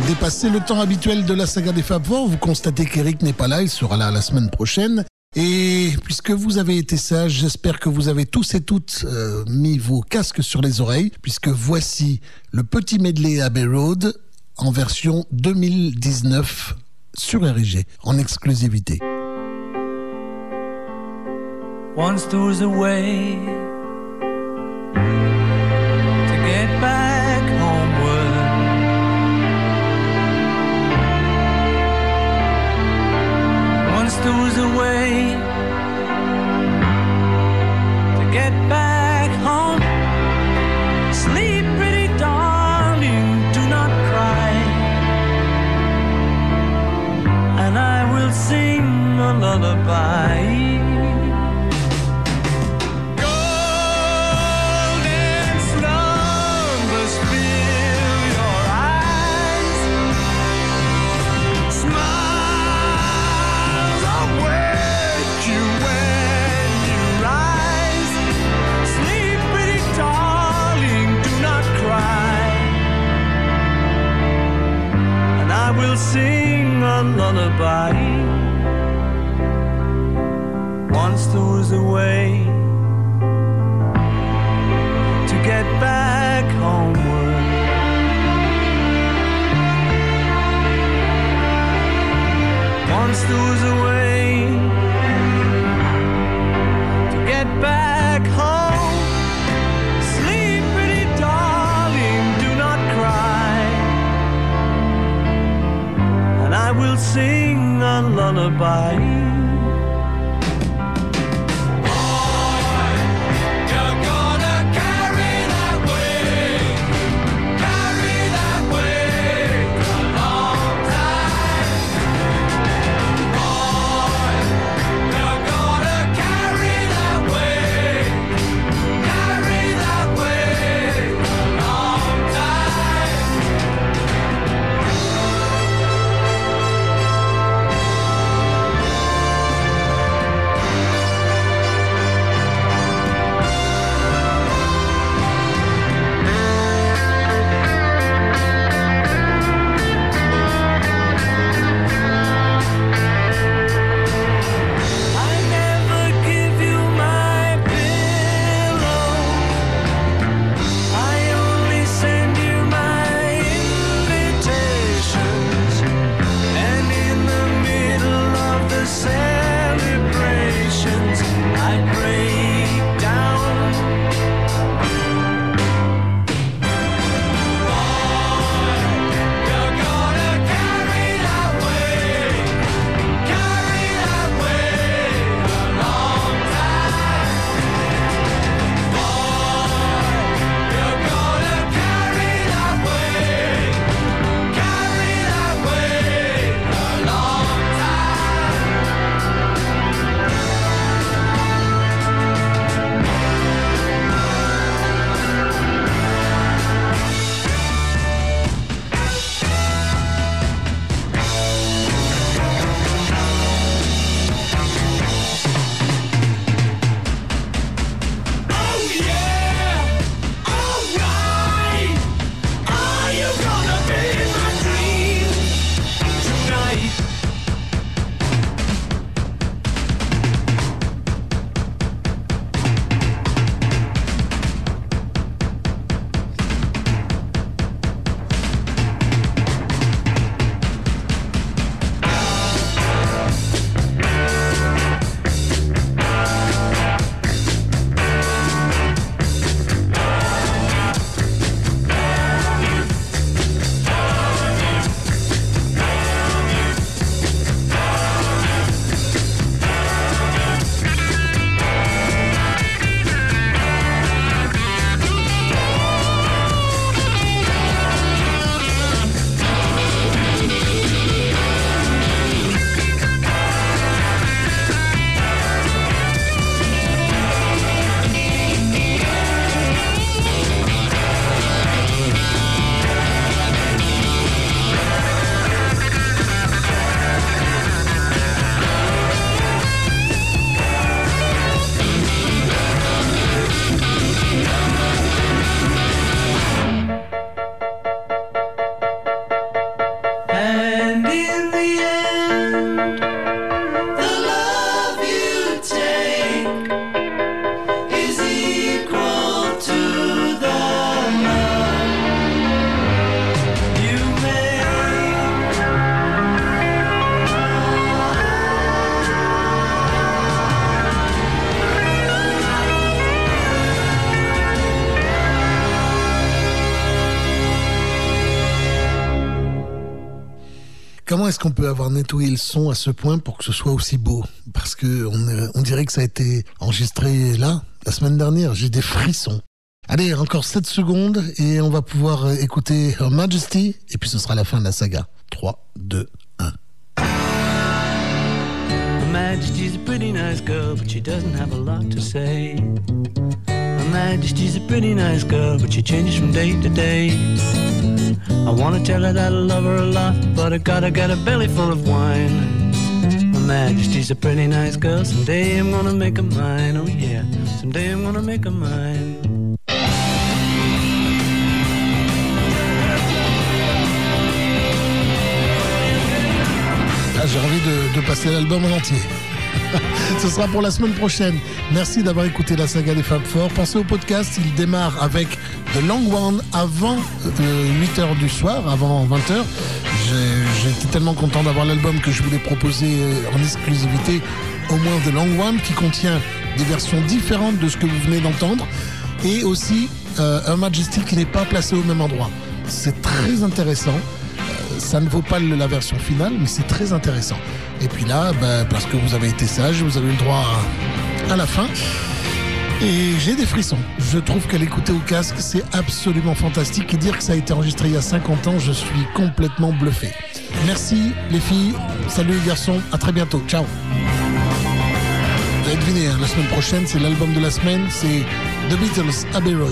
dépassé le temps habituel de la saga des Fab Four. Vous constatez qu'Eric n'est pas là, il sera là la semaine prochaine. Et puisque vous avez été sages, j'espère que vous avez tous et toutes euh, mis vos casques sur les oreilles, puisque voici le petit medley Abbey Road en version deux mille dix-neuf sur R I G, en exclusivité. Once there was a way to get back homeward. Once there was a way to get back home. Sleep, pretty darling, do not cry, and I will sing a lullaby. Sing a lullaby. Once there was a way to get back homeward. Once there was a way to get back home. Sleep, pretty darling, do not cry, and I will sing a lullaby. Comment est-ce qu'on peut avoir nettoyé le son à ce point pour que ce soit aussi beau? Parce que on, on dirait que ça a été enregistré là, la semaine dernière. J'ai des frissons. Allez, encore sept secondes et on va pouvoir écouter Her Majesty. Et puis ce sera la fin de la saga. trois, deux, un. Her Majesty's a pretty nice girl, but she doesn't have a lot to say. Her Majesty's a pretty nice girl, but she changes from day to day. I wanna tell her that I love her a lot, but I gotta get a belly full of wine. Her Majesty's a pretty nice girl, someday I'm gonna make her mine, oh yeah, someday I'm gonna make her mine. Là, j'ai envie de, de passer l'album en entier. Ce sera pour la semaine prochaine. Merci d'avoir écouté la saga des Fab Four. Pensez au podcast, il démarre avec The Long One avant euh, huit heures du soir, avant vingt heures. J'ai, j'étais tellement content d'avoir l'album que je voulais proposer en exclusivité au moins The Long One, qui contient des versions différentes de ce que vous venez d'entendre, et aussi euh, Her Majesty qui n'est pas placé au même endroit. C'est très intéressant. Ça ne vaut pas la version finale, mais c'est très intéressant. Et puis là, bah, parce que vous avez été sage, vous avez eu le droit à, à la fin. Et j'ai des frissons. Je trouve qu'à l'écouter au casque, c'est absolument fantastique. Et dire que ça a été enregistré il y a cinquante ans, je suis complètement bluffé. Merci les filles, salut les garçons, à très bientôt, ciao. Vous avez deviné, hein, la semaine prochaine, c'est l'album de la semaine, c'est The Beatles, Abbey Road.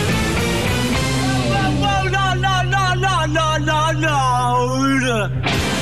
no, no.